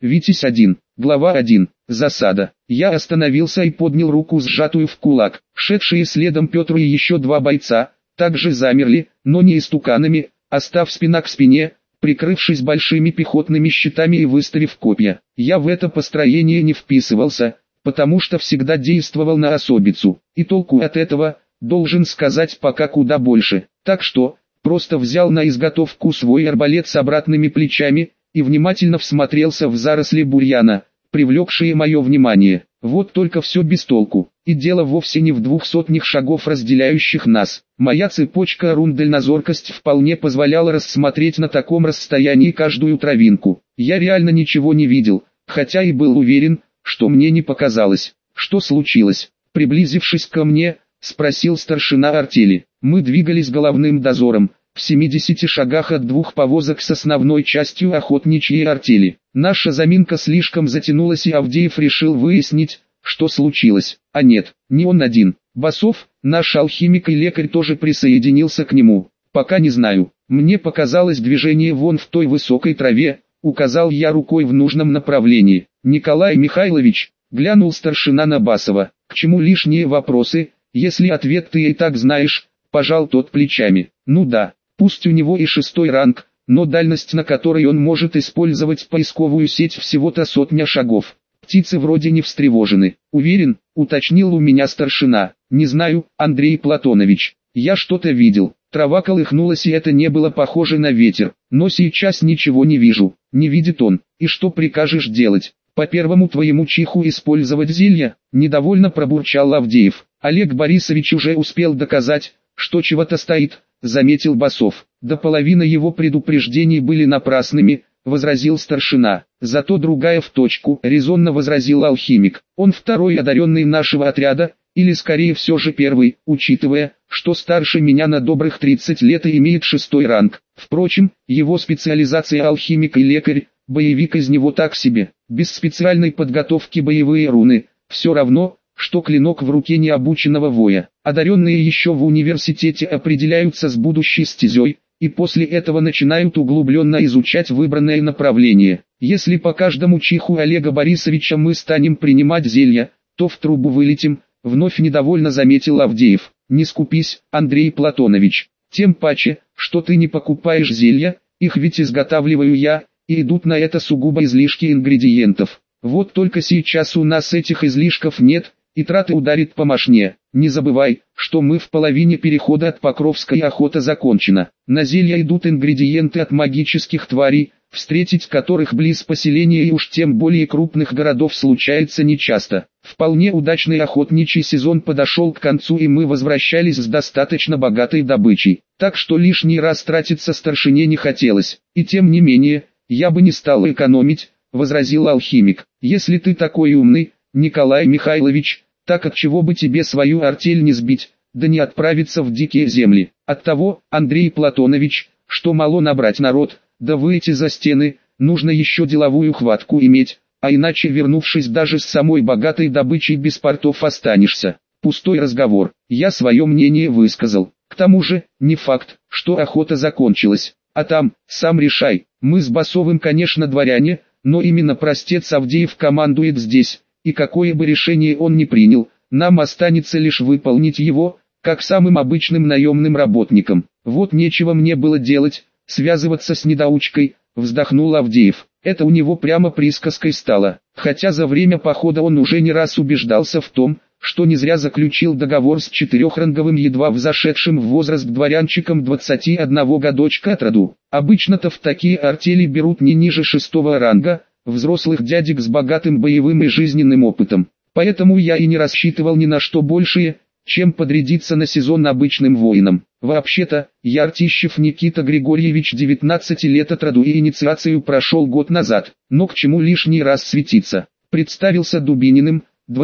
Витязь-1. Глава 1. Засада. Я остановился и поднял руку, сжатую в кулак. Шедшие следом Петр и еще два бойца также замерли, но не истуканами, а став спина к спине, прикрывшись большими пехотными щитами и выставив копья. Я в это построение не вписывался, потому что всегда действовал на особицу, и толку от этого, должен сказать, пока куда больше. Так что, просто взял на изготовку свой арбалет с обратными плечами и внимательно всмотрелся в заросли бурьяна, привлекшие мое внимание. Вот только все без толку, и дело вовсе не в 200 шагов, разделяющих нас. Моя цепочка рун дальнозоркость вполне позволяла рассмотреть на таком расстоянии каждую травинку. Я реально ничего не видел, хотя и был уверен, что мне не показалось. Что случилось? Приблизившись ко мне, спросил старшина артели. Мы двигались головным дозором, в 70 шагах от двух повозок с основной частью охотничьей артели. Наша заминка слишком затянулась, и Авдеев решил выяснить, что случилось. А нет, не он один. Басов, наш алхимик и лекарь, тоже присоединился к нему. Пока не знаю. Мне показалось движение вон в той высокой траве, указал я рукой в нужном направлении. Николай Михайлович, глянул старшина на Басова. К чему лишние вопросы, если ответ ты и так знаешь, пожал тот плечами. Ну да, пусть у него и 6-й ранг, но дальность, на которой он может использовать поисковую сеть, всего-то 100 шагов. Птицы вроде не встревожены. Уверен, уточнил у меня старшина. Не знаю, Андрей Платонович. Я что-то видел. Трава колыхнулась, и это не было похоже на ветер. Но сейчас ничего не вижу. Не видит он. И что прикажешь делать? По первому твоему чиху использовать зелья? Недовольно пробурчал Авдеев. Олег Борисович уже успел доказать, что чего-то стоит, заметил Басов. До половины его предупреждений были напрасными, возразил старшина. Зато другая в точку, резонно возразил алхимик. Он второй одаренный нашего отряда, или скорее все же первый, учитывая, что старше меня на добрых 30 лет и имеет 6-й ранг. Впрочем, его специализация алхимик и лекарь, боевик из него так себе. Без специальной подготовки боевые руны, все равно, что клинок в руке необученного воя. Одаренные еще в университете определяются с будущей стезей, и после этого начинают углубленно изучать выбранное направление. Если по каждому чиху Олега Борисовича мы станем принимать зелья, то в трубу вылетим, вновь недовольно заметил Авдеев. Не скупись, Андрей Платонович, тем паче, что ты не покупаешь зелья, их ведь изготавливаю я, и идут на это сугубо излишки ингредиентов. Вот только сейчас у нас этих излишков нет, и траты ударит по мошне. Не забывай, что мы в половине перехода от Покровской, охота закончена. На зелья идут ингредиенты от магических тварей, встретить которых близ поселения и уж тем более крупных городов случается нечасто. Вполне удачный охотничий сезон подошел к концу, и мы возвращались с достаточно богатой добычей. Так что лишний раз тратиться старшине не хотелось. И тем не менее, я бы не стал экономить, возразил алхимик. Если ты такой умный, Николай Михайлович, так отчего бы тебе свою артель не сбить, да не отправиться в дикие земли? Оттого, Андрей Платонович, что мало набрать народ, да выйти за стены, нужно еще деловую хватку иметь, а иначе, вернувшись даже с самой богатой добычей, без портов останешься. Пустой разговор, я свое мнение высказал. К тому же, не факт, что охота закончилась, а там, сам решай. Мы с Басовым, конечно, дворяне, но именно простец Авдеев командует здесь. И какое бы решение он ни принял, нам останется лишь выполнить его, как самым обычным наемным работникам. Вот нечего мне было делать, связываться с недоучкой, вздохнул Авдеев. Это у него прямо присказкой стало, хотя за время похода он уже не раз убеждался в том, что не зря заключил договор с 4-ранговым едва взошедшим в возраст дворянчиком 21 годочка от роду. Обычно-то в такие артели берут не ниже 6-го ранга, взрослых дядек с богатым боевым и жизненным опытом. Поэтому я и не рассчитывал ни на что большее, чем подрядиться на сезон обычным воином. Вообще-то, я Артищев Никита Григорьевич, 19 лет от роду, и инициацию прошел год назад. Но к чему лишний раз светиться? Представился Дубининым,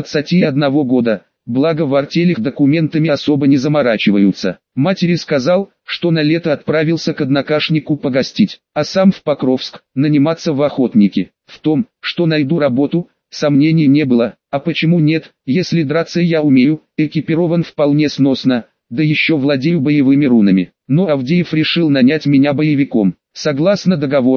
21 года, благо в артелях документами особо не заморачиваются. Матери сказал, что на лето отправился к однокашнику погостить, а сам в Покровск, наниматься в охотники. В том, что найду работу, сомнений не было. А почему нет, если драться я умею, экипирован вполне сносно, да еще владею боевыми рунами. Но Авдеев решил нанять меня боевиком. Согласно договора,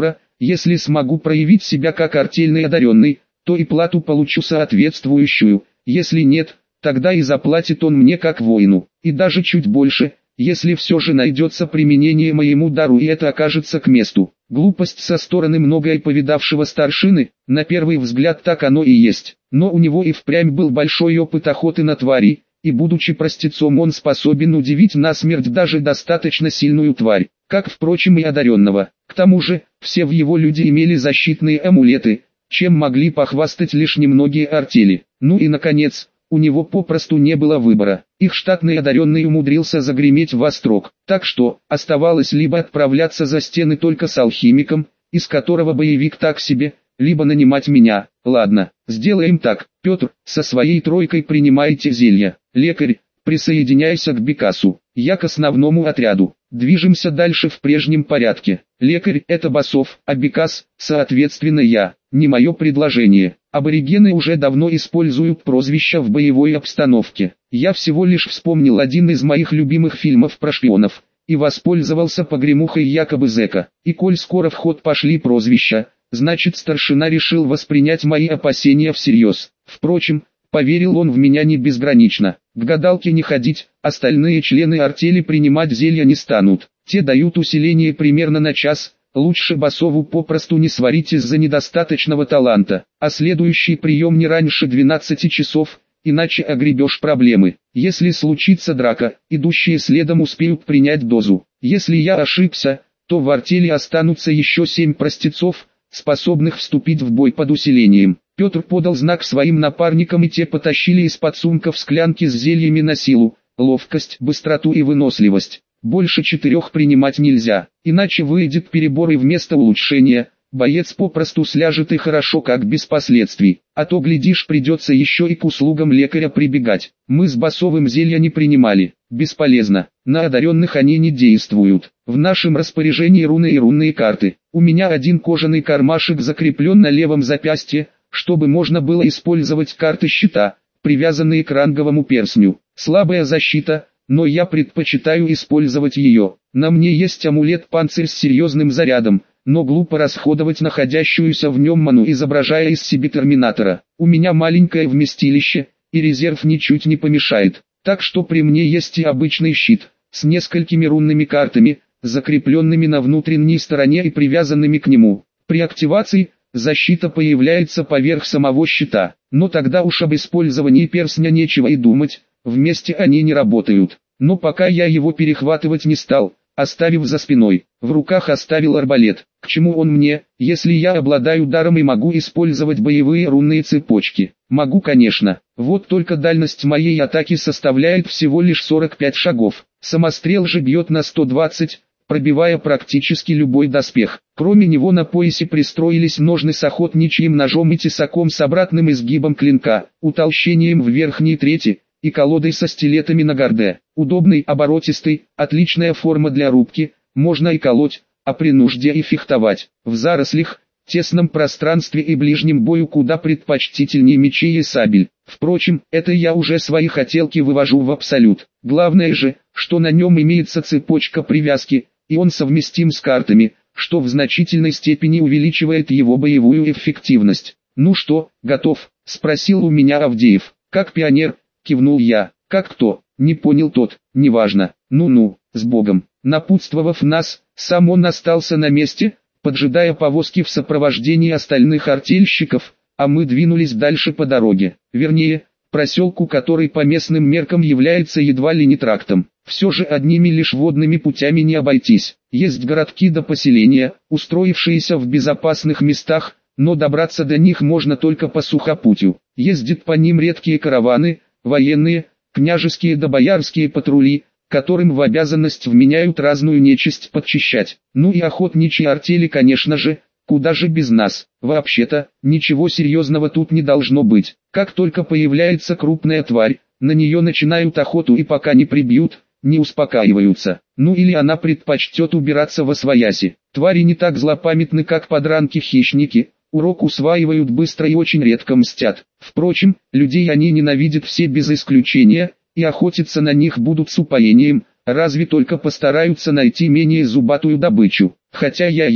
Если смогу проявить себя как артельный одаренный, то и плату получу соответствующую, если нет, тогда и заплатит он мне как воину, и даже чуть больше, если все же найдется применение моему дару и это окажется к месту. Глупость со стороны многое повидавшего старшины, на первый взгляд так оно и есть, но у него и впрямь был большой опыт охоты на тварей, и будучи простецом он способен удивить насмерть даже достаточно сильную тварь, как впрочем и одаренного. К тому же, все в его люди имели защитные амулеты, чем могли похвастать лишь немногие артели. Ну и наконец, у него попросту не было выбора. Их штатный одаренный умудрился загреметь в острог, так что оставалось либо отправляться за стены только с алхимиком, из которого боевик так себе, либо нанимать меня. Ладно, сделаем так. Петр, со своей тройкой принимайте зелья. Лекарь, присоединяйся к Бекасу. Я к основному отряду. Движемся дальше в прежнем порядке. Лекарь — это Басов, а Бекас, соответственно я. Не мое предложение. Аборигены уже давно используют прозвища в боевой обстановке. Я всего лишь вспомнил один из моих любимых фильмов про шпионов и воспользовался погремухой якобы зэка. И коль скоро в ход пошли прозвища, значит старшина решил воспринять мои опасения всерьез. Впрочем, поверил он в меня не безгранично. К гадалке не ходить, остальные члены артели принимать зелья не станут. Те дают усиление примерно на час. Лучше Басову попросту не сварить из-за недостаточного таланта, а следующий прием не раньше 12 часов, иначе огребешь проблемы. Если случится драка, идущие следом успеют принять дозу. Если я ошибся, то в артели останутся еще 7 простецов, способных вступить в бой под усилением. Петр подал знак своим напарникам и те потащили из-под сумков склянки с зельями на силу, ловкость, быстроту и выносливость. Больше 4 принимать нельзя, иначе выйдет перебор и вместо улучшения, боец попросту сляжет и хорошо как без последствий, а то глядишь придется еще и к услугам лекаря прибегать. Мы с Басовым зелья не принимали, бесполезно, на одаренных они не действуют. В нашем распоряжении руны и рунные карты. У меня один кожаный кармашек закреплен на левом запястье, чтобы можно было использовать карты щита, привязанные к ранговому перстню. Слабая защита, но я предпочитаю использовать ее. На мне есть амулет-панцирь с серьезным зарядом, но глупо расходовать находящуюся в нем ману, изображая из себя терминатора. У меня маленькое вместилище, и резерв ничуть не помешает. Так что при мне есть и обычный щит, с несколькими рунными картами, закрепленными на внутренней стороне и привязанными к нему. При активации, защита появляется поверх самого щита, но тогда уж об использовании перстня нечего и думать. Вместе они не работают, но пока я его перехватывать не стал, оставив за спиной. В руках оставил арбалет. К чему он мне, если я обладаю даром и могу использовать боевые рунные цепочки? Могу, конечно. Вот только дальность моей атаки составляет всего лишь 45 шагов. Самострел же бьет на 120, пробивая практически любой доспех. Кроме него на поясе пристроились ножны с охотничьим ножом и тесаком с обратным изгибом клинка, утолщением в верхней трети, и колодой со стилетами на горде. Удобный, оборотистый, отличная форма для рубки, можно и колоть, а при нужде и фехтовать. В зарослях, тесном пространстве и ближнем бою куда предпочтительнее мечей и сабель. Впрочем, это я уже свои хотелки вывожу в абсолют. Главное же, что на нем имеется цепочка привязки, и он совместим с картами, что в значительной степени увеличивает его боевую эффективность. «Ну что, готов?» – спросил у меня Авдеев. «Как пионер?» – кивнул я. «Как кто?» – не понял тот. «Неважно. Ну-ну, с Богом». Напутствовав нас, сам он остался на месте, поджидая повозки в сопровождении остальных артельщиков, а мы двинулись дальше по дороге. Вернее, проселку, который по местным меркам является едва ли не трактом. Все же одними лишь водными путями не обойтись. Есть городки до поселения, устроившиеся в безопасных местах, но добраться до них можно только по сухопутью. Ездят по ним редкие караваны, военные, княжеские да боярские патрули, которым в обязанность вменяют разную нечисть подчищать. Ну и охотничьи артели, конечно же, куда же без нас. Вообще-то, ничего серьезного тут не должно быть. Как только появляется крупная тварь, на нее начинают охоту и пока не прибьют, не успокаиваются. Ну или она предпочтет убираться восвояси. Твари не так злопамятны, как подранки-хищники, урок усваивают быстро и очень редко мстят. Впрочем, людей они ненавидят все без исключения, и охотиться на них будут с упоением, разве только постараются найти менее зубатую добычу. Хотя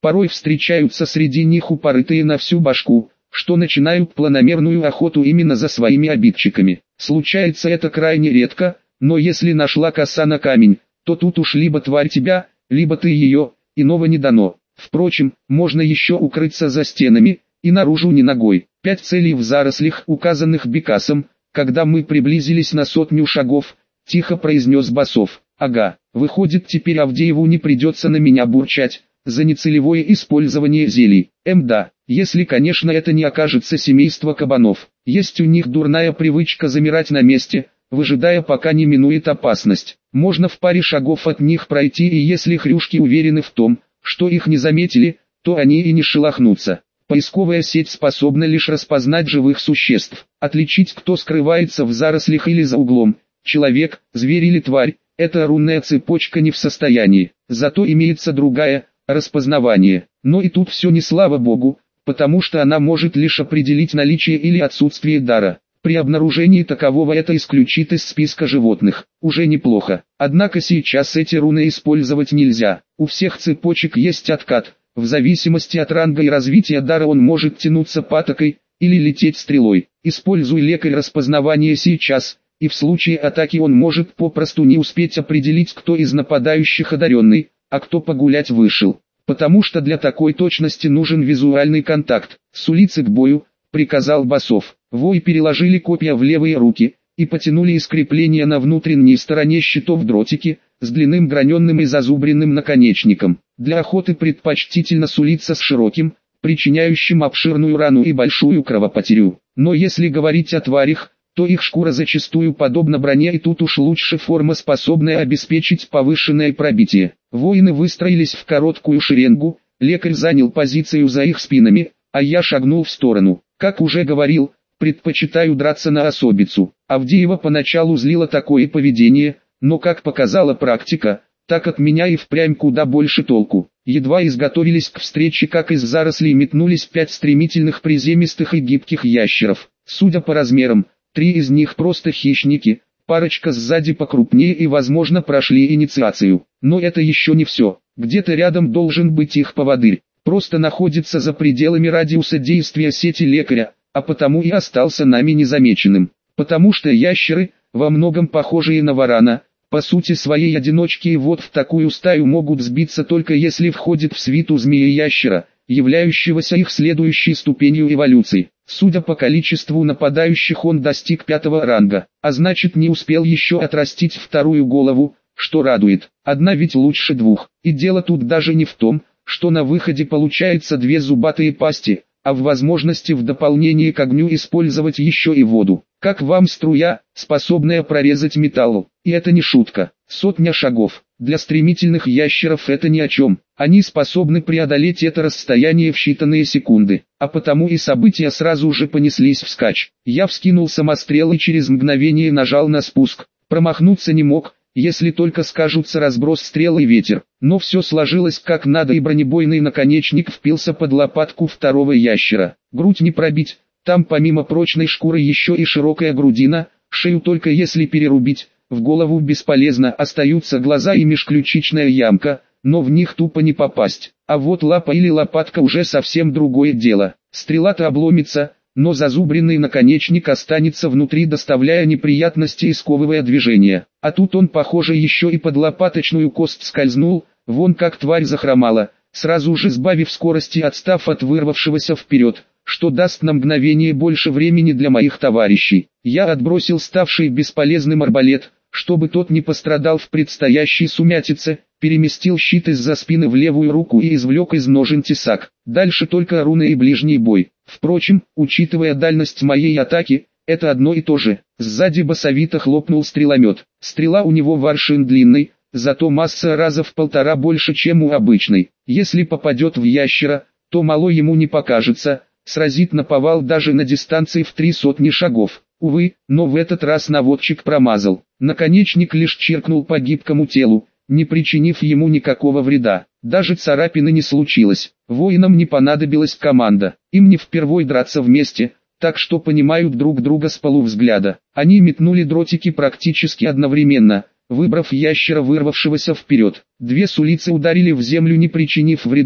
Порой встречаются среди них упорытые на всю башку, что начинают планомерную охоту именно за своими обидчиками. Случается это крайне редко, но если нашла коса на камень, то тут уж либо тварь тебя, либо ты ее, иного не дано. Впрочем, можно еще укрыться за стенами, и наружу ни ногой. 5 целей в зарослях, указанных Бекасом. Когда мы приблизились на 100 шагов, тихо произнес Басов. Ага, выходит, теперь Авдееву не придется на меня бурчать за нецелевое использование зелий. Да, если, конечно, это не окажется семейство кабанов. Есть у них дурная привычка замирать на месте, выжидая, пока не минует опасность. Можно в паре шагов от них пройти, и если хрюшки уверены в том, что их не заметили, то они и не шелохнутся. Поисковая сеть способна лишь распознать живых существ, отличить, кто скрывается в зарослях или за углом. Человек, зверь или тварь, эта рунная цепочка не в состоянии. Зато имеется другая, распознавание. Но и тут все не слава богу, потому что она может лишь определить наличие или отсутствие дара. При обнаружении такового это исключит из списка животных. Уже неплохо. Однако сейчас эти руны использовать нельзя. У всех цепочек есть откат. В зависимости от ранга и развития дара он может тянуться патокой, или лететь стрелой. Используй лекарь распознавания сейчас, и в случае атаки он может попросту не успеть определить, кто из нападающих одаренный, а кто погулять вышел. Потому что для такой точности нужен визуальный контакт. С улицы к бою, приказал Басов. Вои переложили копья в левые руки, и потянули из крепления на внутренней стороне щитов дротики, с длинным граненным и зазубренным наконечником. Для охоты предпочтительно сулиться с широким, причиняющим обширную рану и большую кровопотерю. Но если говорить о тварях, то их шкура зачастую подобна броне, и тут уж лучше форма, способная обеспечить повышенное пробитие. Воины выстроились в короткую шеренгу, лекарь занял позицию за их спинами, а я шагнул в сторону. Как уже говорил, предпочитаю драться на особицу. Авдеева поначалу злило такое поведение, но как показала практика, так от меня и впрямь куда больше толку. Едва изготовились к встрече, как из зарослей метнулись 5 стремительных приземистых и гибких ящеров. Судя по размерам, 3 из них просто хищники, парочка сзади покрупнее и, возможно, прошли инициацию. Но это еще не все. Где-то рядом должен быть их поводырь. Просто находится за пределами радиуса действия сети лекаря, а потому и остался нами незамеченным. Потому что ящеры, во многом похожие на варана, по сути своей одиночки, и вот в такую стаю могут сбиться только если входит в свиту змея-ящера, являющегося их следующей ступенью эволюции. Судя по количеству нападающих, он достиг 5-го ранга, а значит не успел еще отрастить вторую голову, что радует. Одна ведь лучше 2. И дело тут даже не в том, что на выходе получается 2 зубатые пасти, а в возможности в дополнение к огню использовать еще и воду. Как вам струя, способная прорезать металл? И это не шутка. 100 шагов. Для стремительных ящеров это ни о чем. Они способны преодолеть это расстояние в считанные секунды. А потому и события сразу же понеслись вскачь. Я вскинул самострел и через мгновение нажал на спуск. Промахнуться не мог, если только скажутся разброс стрел и ветер. Но все сложилось как надо, и бронебойный наконечник впился под лопатку второго ящера. Грудь не пробить, там помимо прочной шкуры еще и широкая грудина, шею только если перерубить, в голову бесполезно, остаются глаза и межключичная ямка, но в них тупо не попасть. А вот лапа или лопатка уже совсем другое дело. Стрела-то обломится, но зазубренный наконечник останется внутри, доставляя неприятности и сковывая движение. А тут он, похоже, еще и под лопаточную кость скользнул, вон как тварь захромала, сразу же сбавив скорости, отстав от вырвавшегося вперед, что даст на мгновение больше времени для моих товарищей. Я отбросил ставший бесполезным арбалет, чтобы тот не пострадал в предстоящей сумятице, переместил щит из-за спины в левую руку и извлек из ножен тесак. Дальше только руны и ближний бой. Впрочем, учитывая дальность моей атаки, это одно и то же. Сзади басовито хлопнул стреломет. Стрела у него воршин длинный, зато масса раза в 1,5 больше, чем у обычной. Если попадет в ящера, то мало ему не покажется, сразит наповал даже на дистанции в 300 шагов. Увы, но в этот раз наводчик промазал. Наконечник лишь чиркнул по гибкому телу, не причинив ему никакого вреда. Даже царапины не случилось. Воинам не понадобилась команда. Им не впервой драться вместе, так что понимают друг друга с полувзгляда. Они метнули дротики практически одновременно, выбрав ящера, вырвавшегося вперед. 2 сулицы ударили в землю, не причинив вреда,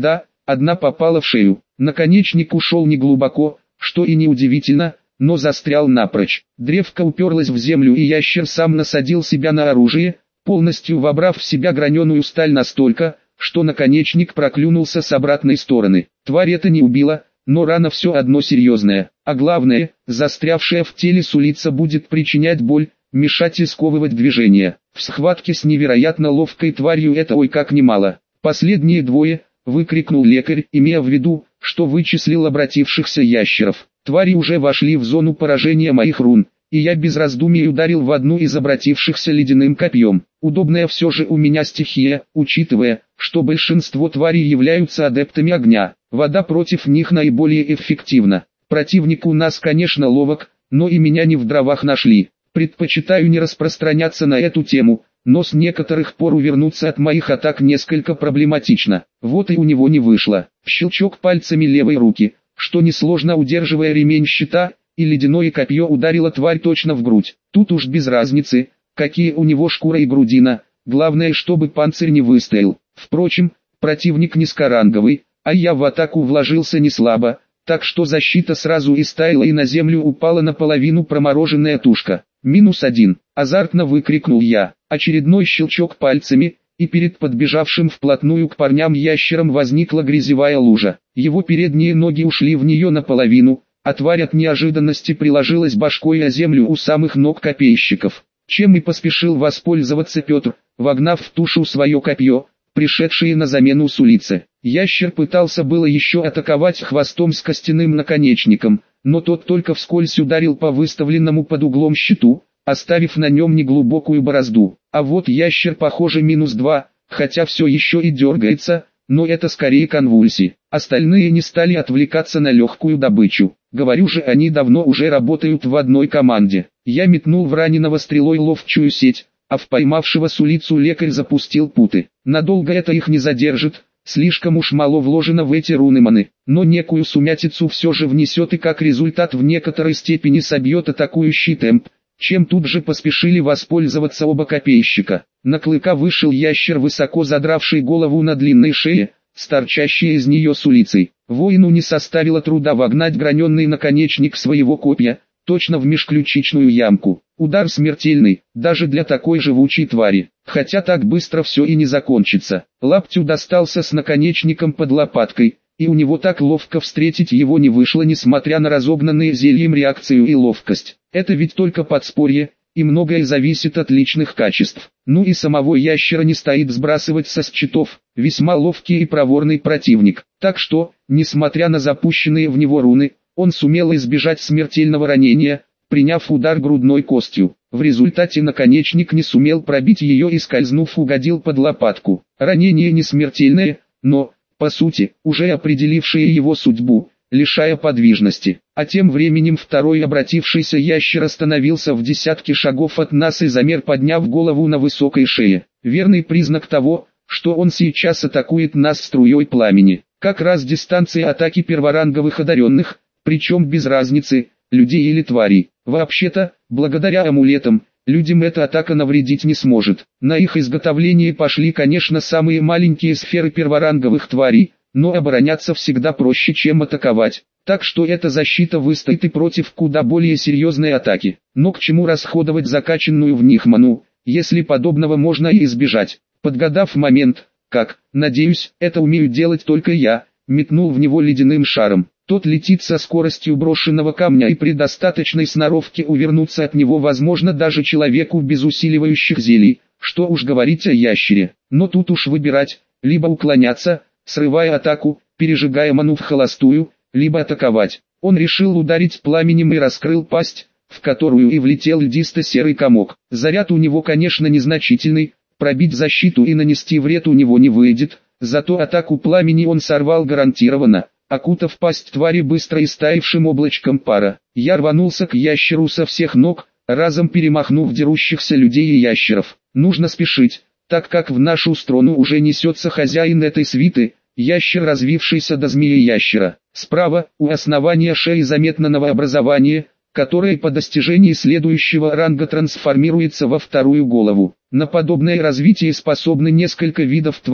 одна попала в шею. Наконечник ушел неглубоко, что и неудивительно, но застрял напрочь. Древко уперлось в землю, и ящер сам насадил себя на оружие, полностью вобрав в себя граненую сталь настолько, что наконечник проклюнулся с обратной стороны. Тварь это не убила, но рана все одно серьезная, а главное, застрявшая в теле сулица будет причинять боль, мешать и сковывать движение. В схватке с невероятно ловкой тварью это ой как немало. «Последние двое!» — выкрикнул лекарь, имея в виду, что вычислил обратившихся ящеров. Твари уже вошли в зону поражения моих рун, и я без раздумий ударил в одну из обратившихся ледяным копьем. Удобная все же у меня стихия, учитывая, что большинство тварей являются адептами огня. Вода против них наиболее эффективна. Противник у нас, конечно, ловок, но и меня не в дровах нашли. Предпочитаю не распространяться на эту тему, но с некоторых пор увернуться от моих атак несколько проблематично. Вот и у него не вышло. Щелчок пальцами левой руки, что несложно удерживая ремень щита, и ледяное копье ударило тварь точно в грудь. Тут уж без разницы, какие у него шкура и грудина, главное, чтобы панцирь не выстоял. Впрочем, противник низкоранговый, а я в атаку вложился не слабо, так что защита сразу истаяла и на землю упала наполовину промороженная тушка. -1, азартно выкрикнул я. Очередной щелчок пальцами, и перед подбежавшим вплотную к парням ящером возникла грязевая лужа. Его передние ноги ушли в нее наполовину, а тварь от неожиданности приложилась башкой о землю у самых ног копейщиков. Чем и поспешил воспользоваться Петр, вогнав в тушу свое копье, пришедшие на замену сулице. Ящер пытался было еще атаковать хвостом с костяным наконечником, но тот только вскользь ударил по выставленному под углом щиту, оставив на нем неглубокую борозду. А вот ящер, похоже, -2, хотя все еще и дергается, но это скорее конвульсии. Остальные не стали отвлекаться на легкую добычу. Говорю же, они давно уже работают в одной команде. Я метнул в раненого стрелой ловчую сеть, а в поймавшего сулицу лекарь запустил путы. Надолго это их не задержит, слишком уж мало вложено в эти рунеманы, но некую сумятицу все же внесет и как результат в некоторой степени собьет атакующий темп, чем тут же поспешили воспользоваться оба копейщика. На клыка вышел ящер, высоко задравший голову на длинной шее, с торчащей из нее сулицей. Воину не составило труда вогнать граненый наконечник своего копья, точно в межключичную ямку. Удар смертельный, даже для такой живучей твари. Хотя так быстро все и не закончится. Лаптю достался с наконечником под лопаткой, и у него так ловко встретить его не вышло, несмотря на разогнанные зельем реакцию и ловкость. Это ведь только подспорье, и многое зависит от личных качеств. Ну и самого ящера не стоит сбрасывать со счетов, весьма ловкий и проворный противник. Так что, несмотря на запущенные в него руны, он сумел избежать смертельного ранения, приняв удар грудной костью. В результате наконечник не сумел пробить ее и, скользнув, угодил под лопатку. Ранение не смертельное, но, по сути, уже определившее его судьбу, лишая подвижности. А тем временем второй обратившийся ящер остановился в десятке шагов от нас и замер, подняв голову на высокой шее. Верный признак того, что он сейчас атакует нас струей пламени. Как раз дистанция атаки перворанговых одаренных, причем без разницы, людей или тварей. Вообще-то, благодаря амулетам, людям эта атака навредить не сможет. На их изготовление пошли, конечно, самые маленькие сферы перворанговых тварей, но обороняться всегда проще, чем атаковать. Так что эта защита выстоит и против куда более серьезной атаки. Но к чему расходовать закачанную в них ману, если подобного можно и избежать? Подгадав момент, как, надеюсь, это умею делать только я, метнул в него ледяным шаром. Тот летит со скоростью брошенного камня, и при достаточной сноровке увернуться от него возможно даже человеку без усиливающих зелий, что уж говорить о ящере. Но тут уж выбирать, либо уклоняться, срывая атаку, пережигая ману в холостую, либо атаковать. Он решил ударить пламенем и раскрыл пасть, в которую и влетел льдисто-серый комок. Заряд у него, конечно, незначительный, пробить защиту и нанести вред у него не выйдет, зато атаку пламени он сорвал гарантированно, окутав пасть твари быстро истаившим облачком пара. Я рванулся к ящеру со всех ног, разом перемахнув дерущихся людей и ящеров. Нужно спешить, так как в нашу сторону уже несется хозяин этой свиты, ящер, развившийся до змеи-ящера. Справа, у основания шеи заметно новообразование, которое по достижении следующего ранга трансформируется во вторую голову. На подобное развитие способны несколько видов тварей,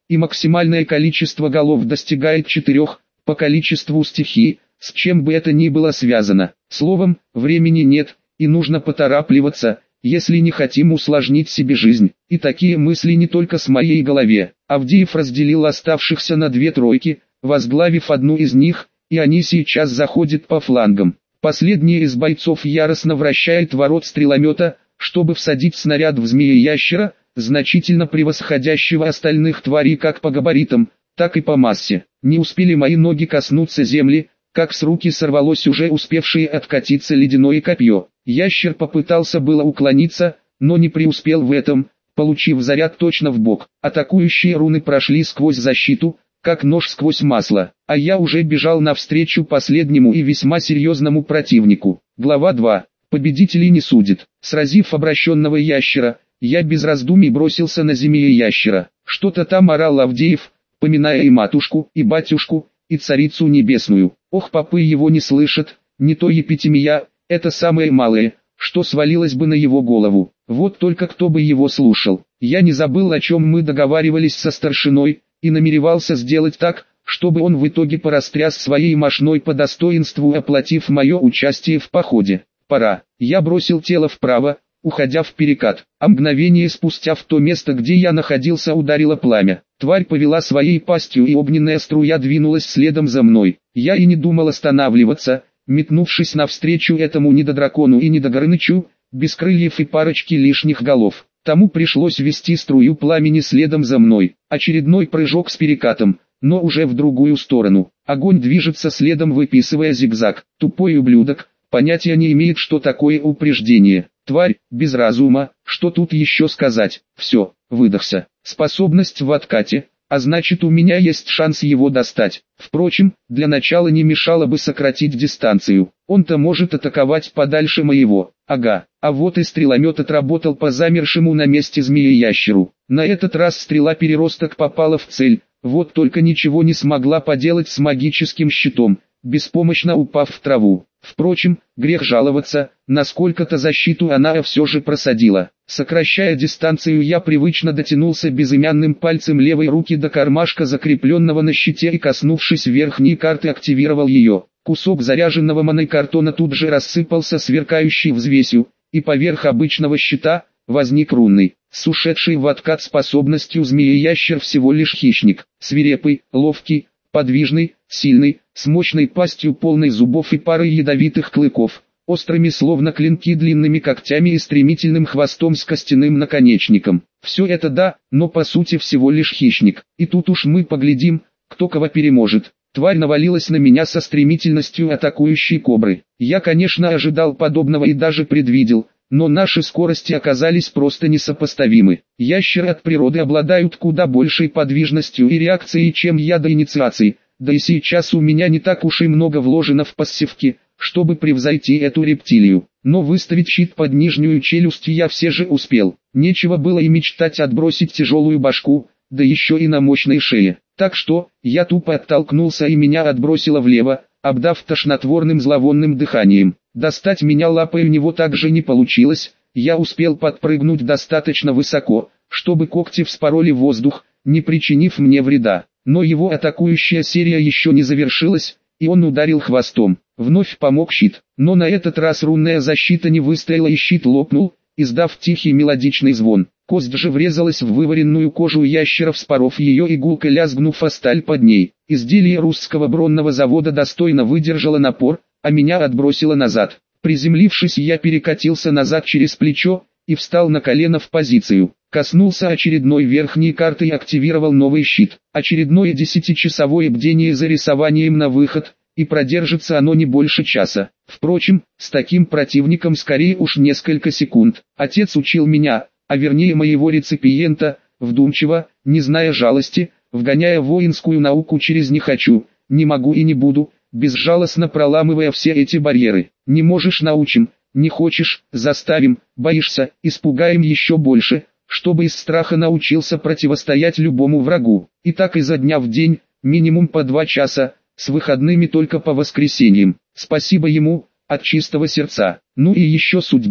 и максимальное количество голов достигает 4 по количеству стихий, с чем бы это ни было связано. Словом, времени нет, и нужно поторапливаться, если не хотим усложнить себе жизнь. И такие мысли не только с моей голове. Авдеев разделил оставшихся на 2 тройки, возглавив одну из них, и они сейчас заходят по флангам. Последний из бойцов яростно вращает ворот стреломета, чтобы всадить снаряд в змея-ящера, значительно превосходящего остальных тварей как по габаритам, так и по массе. Не успели мои ноги коснуться земли, как с руки сорвалось уже успевшее откатиться ледяное копье. Ящер попытался было уклониться, но не преуспел в этом, получив заряд точно в бок. Атакующие руны прошли сквозь защиту, как нож сквозь масло, а я уже бежал навстречу последнему и весьма серьезному противнику. Глава 2. Победителей не судит. Сразив обращенного ящера, я без раздумий бросился на змея-ящера. Что-то там орал Авдеев, поминая и матушку, и батюшку, и царицу небесную. Ох, попы его не слышат, не то епитемия, это самое малое, что свалилось бы на его голову. Вот только кто бы его слушал. Я не забыл, о чем мы договаривались со старшиной, и намеревался сделать так, чтобы он в итоге порастряс своей мошной по достоинству, оплатив мое участие в походе. Пора. Я бросил тело вправо, уходя в перекат, а мгновение спустя в то место, где я находился, ударило пламя. Тварь повела своей пастью, и огненная струя двинулась следом за мной. Я и не думал останавливаться, метнувшись навстречу этому недодракону и недогорнычу, без крыльев и парочки лишних голов. Тому пришлось вести струю пламени следом за мной. Очередной прыжок с перекатом, но уже в другую сторону. Огонь движется следом, выписывая зигзаг. Тупой ублюдок, понятия не имеет, что такое упреждение. Тварь, без разума, что тут еще сказать. Все, выдохся. Способность в откате, а значит, у меня есть шанс его достать. Впрочем, для начала не мешало бы сократить дистанцию. Он-то может атаковать подальше моего. Ага, а вот и стреломет отработал по замершему на месте змея-ящеру. На этот раз стрела-переросток попала в цель, вот только ничего не смогла поделать с магическим щитом, беспомощно упав в траву. Впрочем, грех жаловаться, насколько-то защиту она все же просадила. Сокращая дистанцию, я привычно дотянулся безымянным пальцем левой руки до кармашка, закрепленного на щите, и, коснувшись верхней карты, активировал ее. Кусок заряженного монокартона тут же рассыпался сверкающей взвесью, и поверх обычного щита возник рунный, с ушедшей в откат способностью змея-ящер всего лишь хищник, свирепый, ловкий, подвижный, сильный, с мощной пастью, полной зубов и парой ядовитых клыков, острыми словно клинки длинными когтями и стремительным хвостом с костяным наконечником. Все это да, но по сути всего лишь хищник. И тут уж мы поглядим, кто кого переможет. Тварь навалилась на меня со стремительностью атакующей кобры. Я, конечно, ожидал подобного и даже предвидел, но наши скорости оказались просто несопоставимы. Ящеры от природы обладают куда большей подвижностью и реакцией, чем я до инициации, да и сейчас у меня не так уж и много вложено в пассивки, чтобы превзойти эту рептилию. Но выставить щит под нижнюю челюсть я все же успел. Нечего было и мечтать отбросить тяжелую башку, да еще и на мощной шее. Так что, я тупо оттолкнулся, и меня отбросило влево, обдав тошнотворным зловонным дыханием. Достать меня лапой у него также не получилось, я успел подпрыгнуть достаточно высоко, чтобы когти вспороли воздух, не причинив мне вреда. Но его атакующая серия еще не завершилась, и он ударил хвостом. Вновь помог щит, но на этот раз рунная защита не выстояла, и щит лопнул, издав тихий мелодичный звон. Кость же врезалась в вываренную кожу ящера, вспоров ее и гулко лязгнув о сталь под ней. Изделие русского бронного завода достойно выдержало напор, а меня отбросило назад. Приземлившись, я перекатился назад через плечо и встал на колено в позицию. Коснулся очередной верхней карты и активировал новый щит. Очередное 10-часовое бдение за рисованием на выход, и продержится оно не больше часа. Впрочем, с таким противником скорее уж несколько секунд. Отец учил меня, а вернее моего реципиента, вдумчиво, не зная жалости, вгоняя воинскую науку через «не хочу», «не могу» и «не буду», безжалостно проламывая все эти барьеры. Не можешь — научим, не хочешь — заставим, боишься — испугаем еще больше, чтобы из страха научился противостоять любому врагу. И так изо дня в день, минимум по 2 часа, с выходными только по воскресеньям. Спасибо ему, от чистого сердца. Ну и еще судьбе,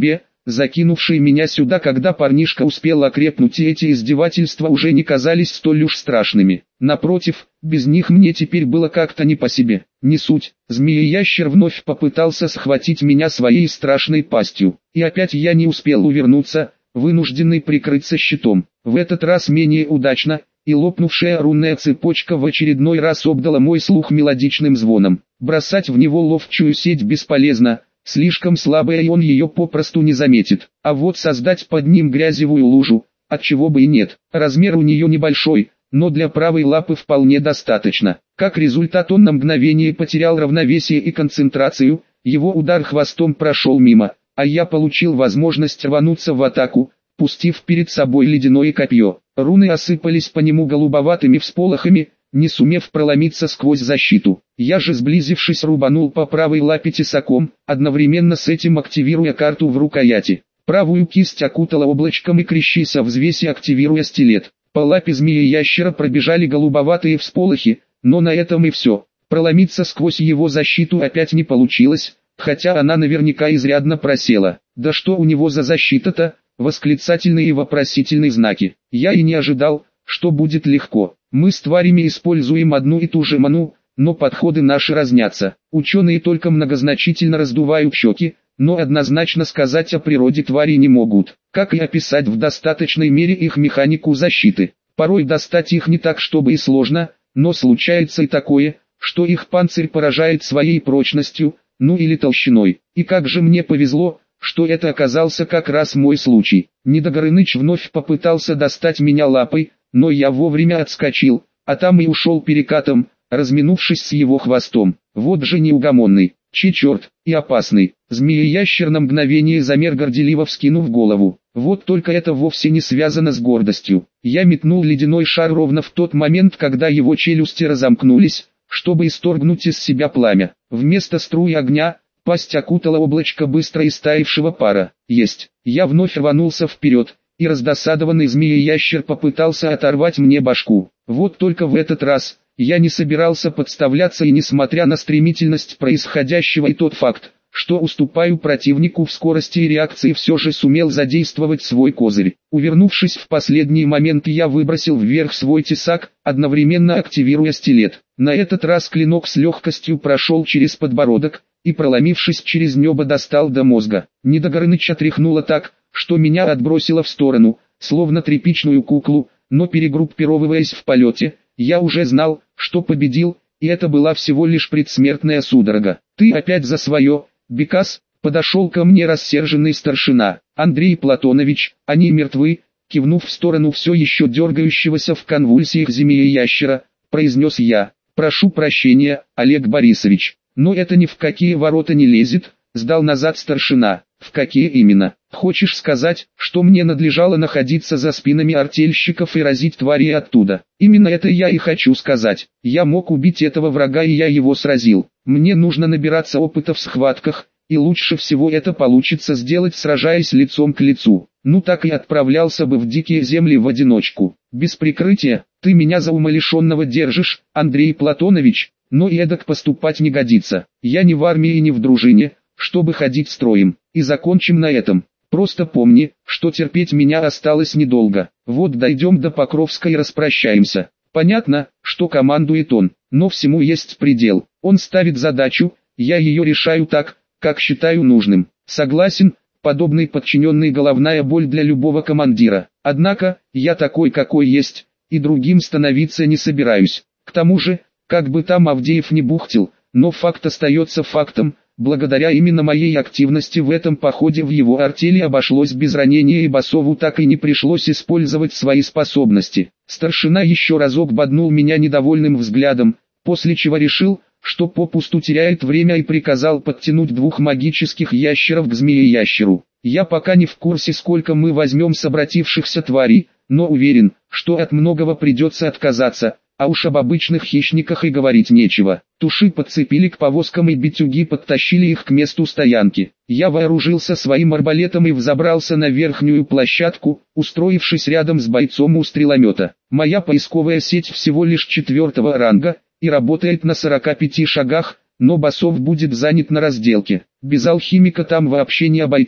закинувшие меня сюда, когда парнишка успел окрепнуть, и эти издевательства уже не казались столь уж страшными. Напротив, без них мне теперь было как-то не по себе. Не суть, змея-ящер вновь попытался схватить меня своей страшной пастью, и опять я не успел увернуться, вынужденный прикрыться щитом. В этот раз менее удачно, и лопнувшая рунная цепочка в очередной раз обдала мой слух мелодичным звоном. Бросать в него ловчую сеть бесполезно, слишком слабая, и он ее попросту не заметит. А вот создать под ним грязевую лужу, отчего бы и нет. Размер у нее небольшой, но для правой лапы вполне достаточно. Как результат, он на мгновение потерял равновесие и концентрацию, его удар хвостом прошел мимо, а я получил возможность рвануться в атаку, пустив перед собой ледяное копье. Руны осыпались по нему голубоватыми всполохами, не сумев проломиться сквозь защиту. Я же, сблизившись, рубанул по правой лапе тесаком, одновременно с этим активируя карту в рукояти. Правую кисть окутала облачком, и крещися взвеси, активируя стилет. По лапе змеи-ящера пробежали голубоватые всполохи, но на этом и все. Проломиться сквозь его защиту опять не получилось, хотя она наверняка изрядно просела. Да что у него за защита-то? Восклицательные и вопросительные знаки. Я и не ожидал, что будет легко. Мы с тварями используем одну и ту же ману, но подходы наши разнятся. Ученые только многозначительно раздувают щеки, но однозначно сказать о природе тварей не могут, как и описать в достаточной мере их механику защиты. Порой достать их не так чтобы и сложно, но случается и такое, что их панцирь поражает своей прочностью, ну или толщиной. И как же мне повезло, что это оказался как раз мой случай. Недогорыныч вновь попытался достать меня лапой, но я вовремя отскочил, а там и ушел перекатом, разминувшись с его хвостом. Вот же неугомонный, черт, и опасный. Змея-ящер на мгновение замер, горделиво вскинув голову. Вот только это вовсе не связано с гордостью. Я метнул ледяной шар ровно в тот момент, когда его челюсти разомкнулись, чтобы исторгнуть из себя пламя. Вместо струи огня, пасть окутала облачко быстро истаившего пара. Есть. Я вновь рванулся вперед, и раздосадованный змея-ящер попытался оторвать мне башку. Вот только в этот раз я не собирался подставляться, и несмотря на стремительность происходящего и тот факт, что уступаю противнику в скорости и реакции, все же сумел задействовать свой козырь. Увернувшись в последний момент, я выбросил вверх свой тесак, одновременно активируя стилет. На этот раз клинок с легкостью прошел через подбородок, и, проломившись через небо, достал до мозга. Недогорыныча тряхнуло так, что меня отбросило в сторону, словно тряпичную куклу, но перегруппировываясь в полете, я уже знал, что победил, и это была всего лишь предсмертная судорога. «Ты опять за свое, Бекас?» — подошел ко мне рассерженный старшина. «Андрей Платонович, они мертвы», — кивнув в сторону все еще дергающегося в конвульсиях змея-ящера, произнес я. «Прошу прощения, Олег Борисович, но это ни в какие ворота не лезет», — сдал назад старшина. «В какие именно? Хочешь сказать, что мне надлежало находиться за спинами артельщиков и разить твари оттуда?» «Именно это я и хочу сказать. Я мог убить этого врага, и я его сразил. Мне нужно набираться опыта в схватках, и лучше всего это получится сделать, сражаясь лицом к лицу. Ну так и отправлялся бы в дикие земли в одиночку. Без прикрытия. Ты меня за умалишенного держишь, Андрей Платонович, но и эдак поступать не годится. Я не в армии и не в дружине, чтобы ходить строем. И закончим на этом. Просто помни, что терпеть меня осталось недолго. Вот дойдем до Покровска и распрощаемся. Понятно, что командует он, но всему есть предел. Он ставит задачу, я ее решаю так, как считаю нужным. Согласен, подобный подчиненный головная боль для любого командира. Однако, я такой какой есть, и другим становиться не собираюсь. К тому же, как бы там Авдеев не бухтел, но факт остается фактом. Благодаря именно моей активности в этом походе в его артели обошлось без ранения, и Басову так и не пришлось использовать свои способности. Старшина еще разок боднул меня недовольным взглядом, после чего решил, что попусту теряет время, и приказал подтянуть 2 магических ящеров к змее-ящеру. Я пока не в курсе, сколько мы возьмем с обратившихся тварей, но уверен, что от многого придется отказаться. А уж об обычных хищниках и говорить нечего. Туши подцепили к повозкам, и битюги подтащили их к месту стоянки. Я вооружился своим арбалетом и взобрался на верхнюю площадку, устроившись рядом с бойцом у стреломета. Моя поисковая сеть всего лишь 4-го ранга, и работает на 45 шагах, но Басов будет занят на разделке. Без алхимика там вообще не обойтись.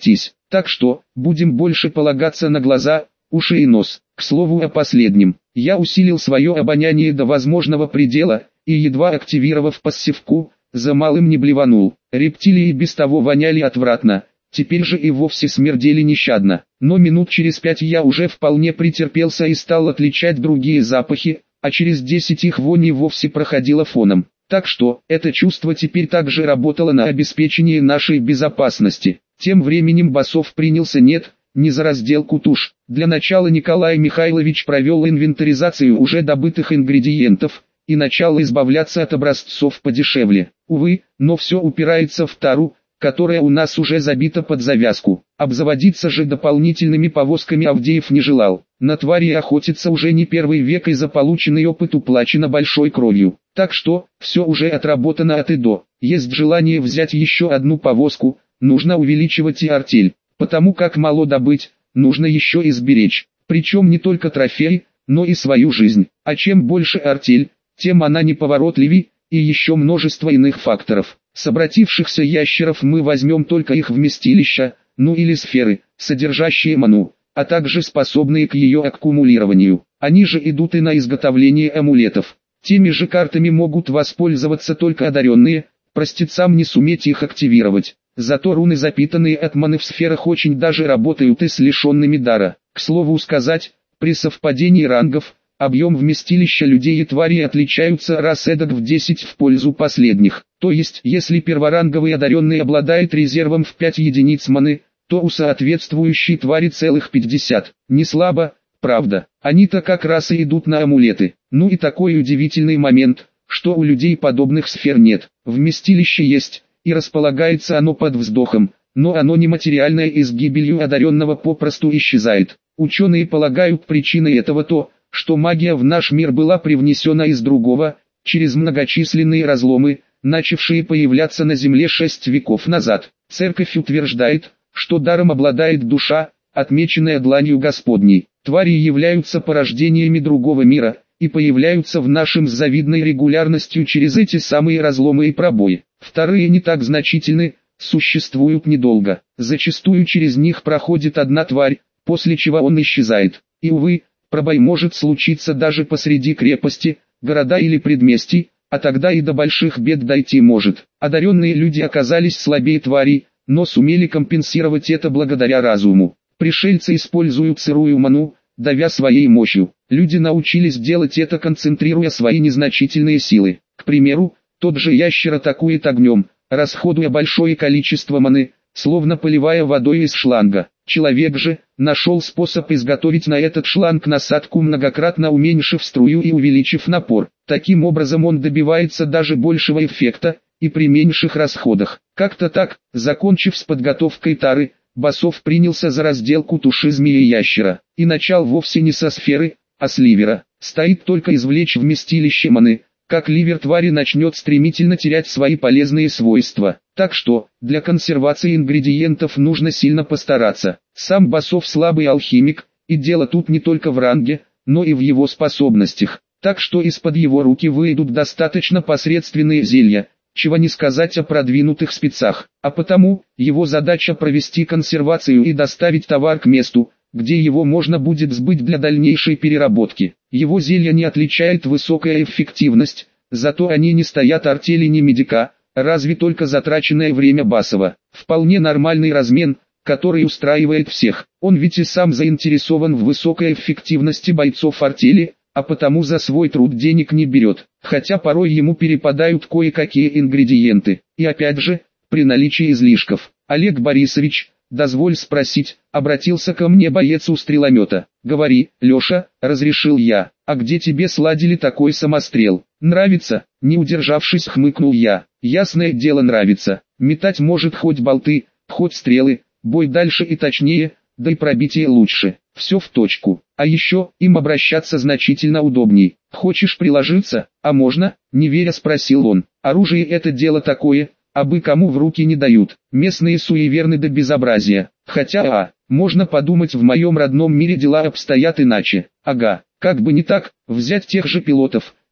Так что, будем больше полагаться на глаза, уши и нос. К слову о последнем, я усилил свое обоняние до возможного предела, и едва активировав пассивку, за малым не блеванул. Рептилии без того воняли отвратно, теперь же и вовсе смердели нещадно. Но минут через 5 я уже вполне претерпелся и стал отличать другие запахи, а через 10 их вонь и вовсе проходила фоном. Так что, это чувство теперь также работало на обеспечение нашей безопасности. Тем временем Басов принялся не за разделку туш. Для начала Николай Михайлович провел инвентаризацию уже добытых ингредиентов и начал избавляться от образцов подешевле. Увы, но все упирается в тару, которая у нас уже забита под завязку. Обзаводиться же дополнительными повозками Авдеев не желал. На твари охотиться уже не первый век, и за полученный опыт уплачено большой кровью. Так что, все уже отработано от и до. Есть желание взять еще одну повозку, нужно увеличивать и артель. Потому как мало добыть, нужно еще и сберечь. Причем не только трофеи, но и свою жизнь. А чем больше артель, тем она неповоротливей, и еще множество иных факторов. С обратившихся ящеров мы возьмем только их вместилища, ну или сферы, содержащие ману, а также способные к ее аккумулированию. Они же идут и на изготовление амулетов. Теми же картами могут воспользоваться только одаренные, простецам не суметь их активировать. Зато руны, запитанные от маны в сферах, очень даже работают и с лишенными дара. К слову сказать, при совпадении рангов, объем вместилища людей и тварей отличаются раз эдак в 10 в пользу последних. То есть, если перворанговый одаренный обладает резервом в 5 единиц маны, то у соответствующей твари целых 50. Не слабо, правда. Они-то как раз и идут на амулеты. Ну и такой удивительный момент, что у людей подобных сфер нет. Вместилище есть, и располагается оно под вздохом, но оно нематериальное и с гибелью одаренного попросту исчезает. Ученые полагают причиной этого то, что магия в наш мир была привнесена из другого, через многочисленные разломы, начавшие появляться на Земле 6 веков назад. Церковь утверждает, что даром обладает душа, отмеченная дланью Господней. Твари являются порождениями другого мира, и появляются в нашем с завидной регулярностью через эти самые разломы и пробои. Вторые не так значительны, существуют недолго. Зачастую через них проходит одна тварь, после чего он исчезает. И увы, пробой может случиться даже посреди крепости, города или предместий, а тогда и до больших бед дойти может. Одаренные люди оказались слабее тварей, но сумели компенсировать это благодаря разуму. Пришельцы используют сырую ману, давя своей мощью. Люди научились делать это, концентрируя свои незначительные силы. К примеру, тот же ящер атакует огнем, расходуя большое количество маны, словно поливая водой из шланга. Человек же нашел способ изготовить на этот шланг насадку, многократно уменьшив струю и увеличив напор. Таким образом он добивается даже большего эффекта, и при меньших расходах. Как-то так, закончив с подготовкой тары, Басов принялся за разделку туши змеи-ящера. И начал вовсе не со сферы, а с ливера. Стоит только извлечь вместилище маны, как ливер твари начнет стремительно терять свои полезные свойства. Так что, для консервации ингредиентов нужно сильно постараться. Сам Басов слабый алхимик, и дело тут не только в ранге, но и в его способностях. Так что из-под его руки выйдут достаточно посредственные зелья, чего не сказать о продвинутых спецах. А потому, его задача провести консервацию и доставить товар к месту, где его можно будет сбыть для дальнейшей переработки. Его зелья не отличает высокая эффективность, зато они не стоят артели ни медика, разве только затраченное время Басова. Вполне нормальный размен, который устраивает всех. Он ведь и сам заинтересован в высокой эффективности бойцов артели, а потому за свой труд денег не берет. Хотя порой ему перепадают кое-какие ингредиенты. И опять же, при наличии излишков. Олег Борисович, дозволь спросить, обратился ко мне боец у стреломета. Говори, Леша, разрешил я. А где тебе сладили такой самострел? Нравится? Не удержавшись, хмыкнул я. Ясное дело, нравится. Метать может хоть болты, хоть стрелы, бой дальше и точнее, да и пробитие лучше. Все в точку. А еще, им обращаться значительно удобней. Хочешь приложиться? А можно? Не веря спросил он. Оружие это дело такое, абы кому в руки не дают. Местные суеверны до безобразия. Хотя, можно подумать, в моем родном мире дела обстоят иначе. Ага, как бы не так, взять тех же пилотов,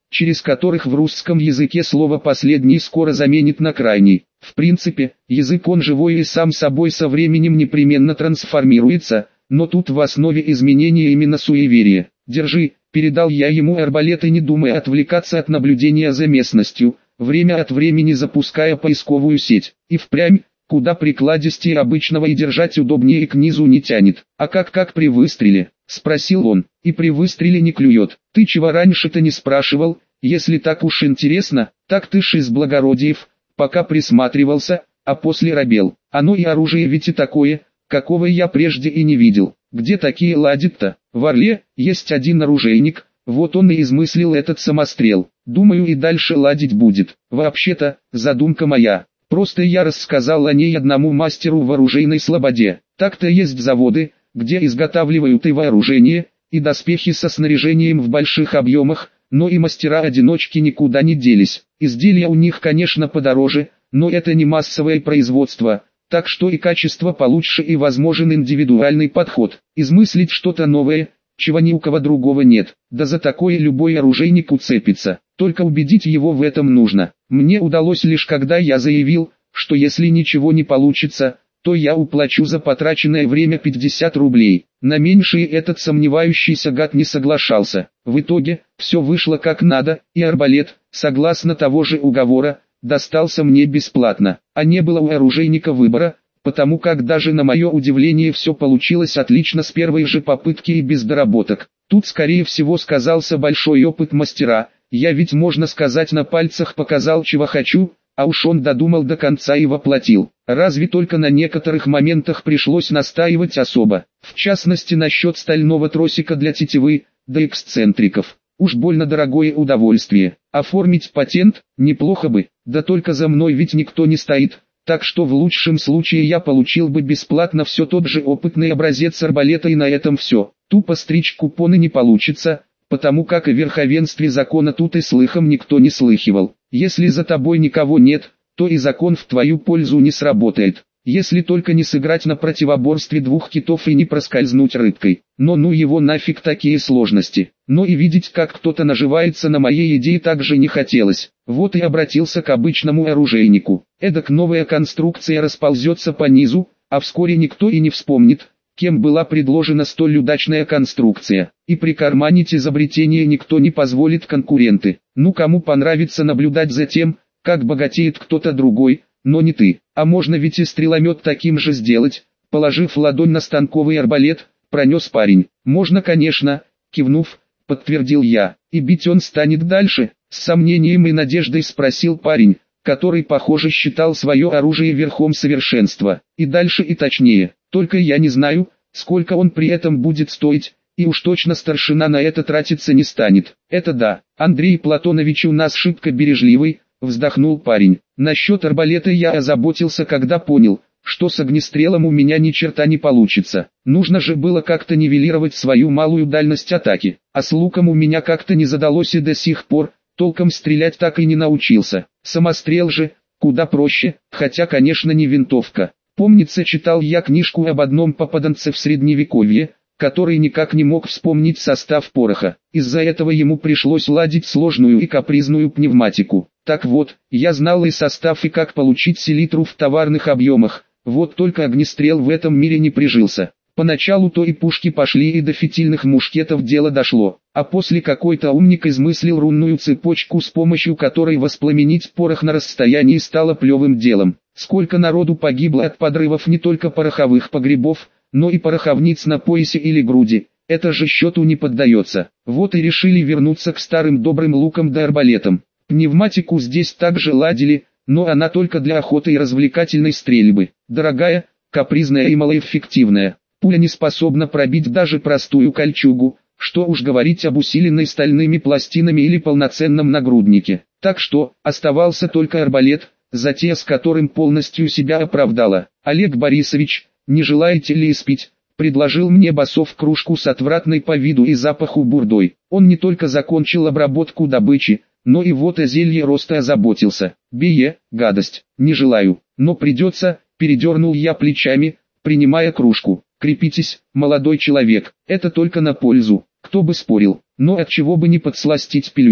через которых в русском языке слово «последний» скоро заменит на «крайний». В принципе, язык он живой и сам собой со временем непременно трансформируется, но тут в основе изменения именно суеверие. «Держи», передал я ему арбалет и не думая отвлекаться от наблюдения за местностью, время от времени запуская поисковую сеть. И впрямь, куда прикладистее обычного и держать удобнее и к низу не тянет. «А как при выстреле?» — спросил он. «И при выстреле не клюет. Ты чего раньше-то не спрашивал? Если так уж интересно, так ты ж из благородиев». Пока присматривался, а после робел. Оно и оружие ведь и такое, какого я прежде и не видел. Где такие ладят-то? В Орле есть один оружейник, вот он и измыслил этот самострел. Думаю, и дальше ладить будет. Вообще-то, задумка моя. Просто я рассказал о ней одному мастеру в оружейной слободе. Так-то есть заводы, где изготавливают и вооружение, и доспехи со снаряжением в больших объемах, но и мастера-одиночки никуда не делись. Изделия у них, конечно, подороже, но это не массовое производство, так что и качество получше и возможен индивидуальный подход. Измыслить что-то новое, чего ни у кого другого нет, да за такое любой оружейник уцепится. Только убедить его в этом нужно. Мне удалось лишь когда я заявил, что если ничего не получится, то я уплачу за потраченное время 50 рублей. На меньшее этот сомневающийся гад не соглашался. В итоге, все вышло как надо, и арбалет, согласно того же уговора, достался мне бесплатно. А не было у оружейника выбора, потому как даже на мое удивление все получилось отлично с первой же попытки и без доработок. Тут скорее всего сказался большой опыт мастера, я ведь можно сказать на пальцах показал чего хочу, а уж он додумал до конца и воплотил. Разве только на некоторых моментах пришлось настаивать особо, в частности насчет стального тросика для тетивы, да эксцентриков. Уж больно дорогое удовольствие. Оформить патент, неплохо бы, да только за мной ведь никто не стоит, так что в лучшем случае я получил бы бесплатно все тот же опытный образец арбалета и на этом все. Тупо стричь купоны не получится, потому как о верховенстве закона тут и слыхом никто не слыхивал. Если за тобой никого нет, то и закон в твою пользу не сработает. Если только не сыграть на противоборстве двух китов и не проскользнуть рыбкой. Но ну его нафиг такие сложности. Но и видеть, как кто-то наживается на моей идее, также не хотелось. Вот и обратился к обычному оружейнику. Эдак новая конструкция расползется по низу, а вскоре никто и не вспомнит, кем была предложена столь удачная конструкция. И прикарманить изобретение никто не позволит конкуренты. Ну кому понравится наблюдать за тем, как богатеет кто-то другой, но не ты. А можно ведь и стреломет таким же сделать. Положив ладонь на станковый арбалет, пронес парень. Можно, конечно, кивнув, подтвердил я. И бить он станет дальше? С сомнением и надеждой спросил парень, который, похоже, считал свое оружие верхом совершенства. И дальше и точнее. Только я не знаю, сколько он при этом будет стоить, и уж точно старшина на это тратиться не станет. Это да, Андрей Платонович у нас шибко бережливый, вздохнул парень. Насчет арбалета я озаботился, когда понял, что с огнестрелом у меня ни черта не получится. Нужно же было как-то нивелировать свою малую дальность атаки. А с луком у меня как-то не задалось и до сих пор, толком стрелять так и не научился. Самострел же, куда проще, хотя конечно не винтовка. Помнится, читал я книжку об одном попаданце в средневековье, который никак не мог вспомнить состав пороха. Из-за этого ему пришлось ладить сложную и капризную пневматику. Так вот, я знал и состав, и как получить селитру в товарных объемах, вот только огнестрел в этом мире не прижился. Поначалу то и пушки пошли, и до фитильных мушкетов дело дошло, а после какой-то умник измыслил рунную цепочку, с помощью которой воспламенить порох на расстоянии стало плевым делом. Сколько народу погибло от подрывов не только пороховых погребов, но и пороховниц на поясе или груди, это же счету не поддается. Вот и решили вернуться к старым добрым лукам да арбалетам. Пневматику здесь также ладили, но она только для охоты и развлекательной стрельбы. Дорогая, капризная и малоэффективная. Пуля не способна пробить даже простую кольчугу, что уж говорить об усиленной стальными пластинами или полноценном нагруднике. Так что, оставался только арбалет, затея с которым полностью себя оправдала. Олег Борисович, не желаете ли испить? Предложил мне Басов кружку с отвратной по виду и запаху бурдой. Он не только закончил обработку добычи, но и вот о зелье роста озаботился. Бие, гадость, не желаю, но придется, передернул я плечами, принимая кружку. Крепитесь, молодой человек, это только на пользу, кто бы спорил, но от чего бы не подсластить пилюлю.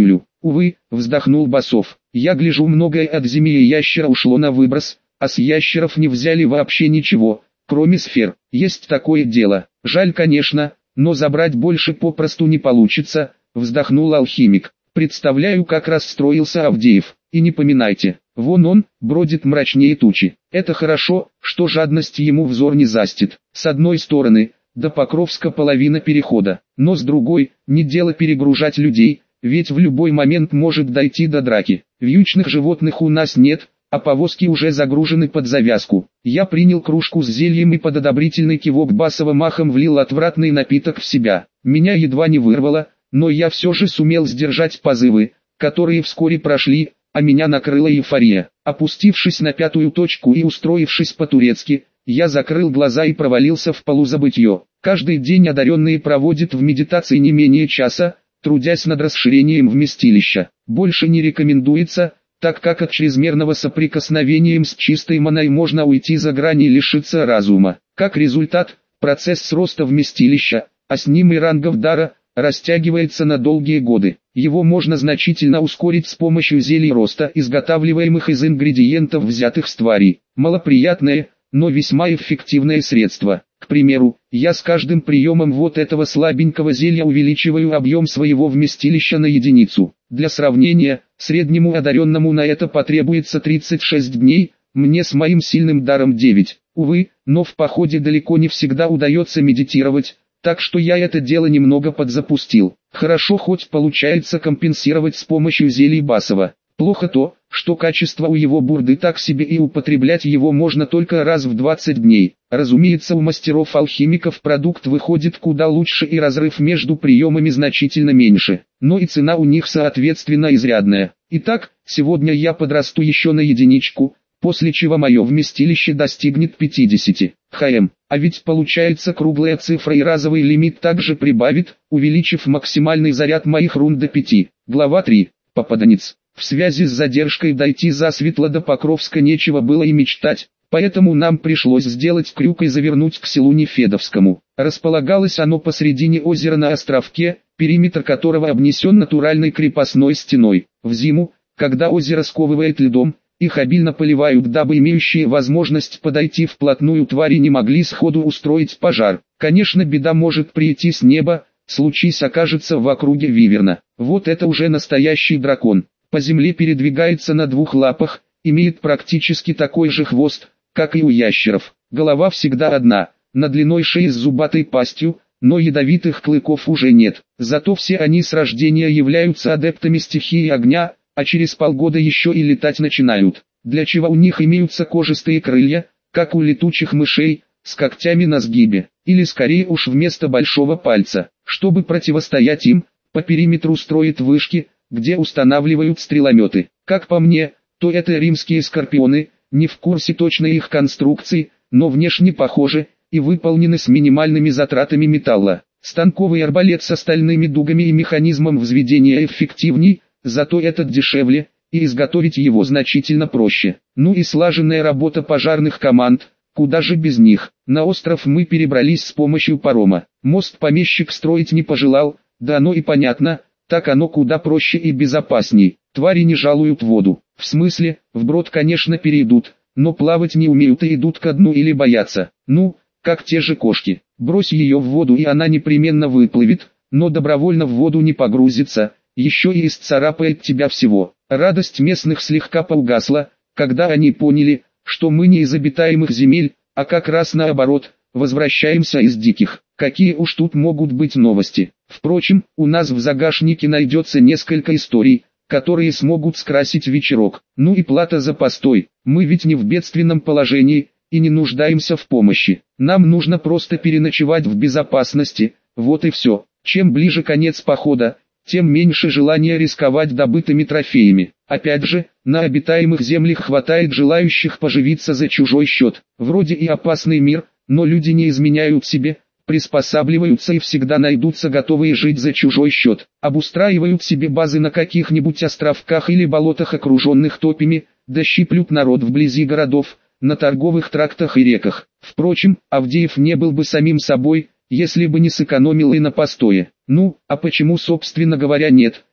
Увы, вздохнул Басов. Я гляжу, многое от змеи и ящера ушло на выброс, а с ящеров не взяли вообще ничего, кроме сфер. Есть такое дело. Жаль, конечно, но забрать больше попросту не получится, вздохнул алхимик. Представляю, как расстроился Авдеев. И не поминайте. Вон он, бродит мрачнее тучи. Это хорошо, что жадность ему взор не застит. С одной стороны, до Покровска половина перехода, но с другой, не дело перегружать людей, ведь в любой момент может дойти до драки. Вьючных животных у нас нет, а повозки уже загружены под завязку. Я принял кружку с зельем и под одобрительный кивок Басова махом влил отвратный напиток в себя. Меня едва не вырвало, но я все же сумел сдержать позывы, которые вскоре прошли, а меня накрыла эйфория. Опустившись на пятую точку и устроившись по-турецки, я закрыл глаза и провалился в полузабытье. Каждый день одаренные проводят в медитации не менее часа, трудясь над расширением вместилища. Больше не рекомендуется, так как от чрезмерного соприкосновения с чистой маной можно уйти за грани и лишиться разума. Как результат, процесс роста вместилища, а с ним и рангов дара, растягивается на долгие годы. Его можно значительно ускорить с помощью зелий роста, изготавливаемых из ингредиентов, взятых с тварей. Малоприятное, но весьма эффективное средство. К примеру, я с каждым приемом вот этого слабенького зелья увеличиваю объем своего вместилища на единицу. Для сравнения, среднему одаренному на это потребуется 36 дней, мне с моим сильным даром 9. Увы, но в походе далеко не всегда удается медитировать, так что я это дело немного подзапустил. Хорошо хоть получается компенсировать с помощью зелий Басова. Плохо то, что качество у его бурды так себе и употреблять его можно только раз в 20 дней. Разумеется, у мастеров-алхимиков продукт выходит куда лучше и разрыв между приемами значительно меньше, но и цена у них соответственно изрядная. Итак, сегодня я подрасту еще на единичку, после чего мое вместилище достигнет 50 хм. А ведь получается круглая цифра, и разовый лимит также прибавит, увеличив максимальный заряд моих рун до 5. Глава 3. Попаданец. В связи с задержкой дойти засветло до Покровска нечего было и мечтать, поэтому нам пришлось сделать крюк и завернуть к селу Нефедовскому. Располагалось оно посредине озера на островке, периметр которого обнесен натуральной крепостной стеной. В зиму, когда озеро сковывает льдом, их обильно поливают, дабы имеющие возможность подойти вплотную твари не могли сходу устроить пожар. Конечно, беда может прийти с неба, случись окажется в округе Виверна. Вот это уже настоящий дракон. По земле передвигается на двух лапах, имеет практически такой же хвост, как и у ящеров. Голова всегда одна, на длиной шеи с зубатой пастью, но ядовитых клыков уже нет. Зато все они с рождения являются адептами стихии огня, а через полгода еще и летать начинают. Для чего у них имеются кожистые крылья, как у летучих мышей, с когтями на сгибе, или скорее уж вместо большого пальца. Чтобы противостоять им, по периметру строят вышки, где устанавливают стрелометы. Как по мне, то это римские скорпионы, не в курсе точной их конструкции, но внешне похожи, и выполнены с минимальными затратами металла. Станковый арбалет с стальными дугами и механизмом взведения эффективней, зато этот дешевле, и изготовить его значительно проще. Ну и слаженная работа пожарных команд, куда же без них. На остров мы перебрались с помощью парома. Мост помещик строить не пожелал, да оно и понятно, так оно куда проще и безопасней. Твари не жалуют воду. В смысле, вброд конечно перейдут, но плавать не умеют и идут ко дну или боятся. Ну, как те же кошки. Брось ее в воду и она непременно выплывет, но добровольно в воду не погрузится, еще и исцарапает тебя всего. Радость местных слегка поугасла, когда они поняли, что мы не из обитаемых земель, а как раз наоборот, возвращаемся из диких. Какие уж тут могут быть новости. Впрочем, у нас в загашнике найдется несколько историй, которые смогут скрасить вечерок. Ну и плата за постой. Мы ведь не в бедственном положении, и не нуждаемся в помощи. Нам нужно просто переночевать в безопасности, вот и все. Чем ближе конец похода, тем меньше желания рисковать добытыми трофеями. Опять же, на обитаемых землях хватает желающих поживиться за чужой счет. Вроде и опасный мир, но люди не изменяют себе, приспосабливаются и всегда найдутся готовые жить за чужой счет. Обустраивают себе базы на каких-нибудь островках или болотах, окруженных топями, да щиплют народ вблизи городов, на торговых трактах и реках. Впрочем, Авдеев не был бы самим собой, если бы не сэкономил и на постое. Ну, а почему собственно говоря нет,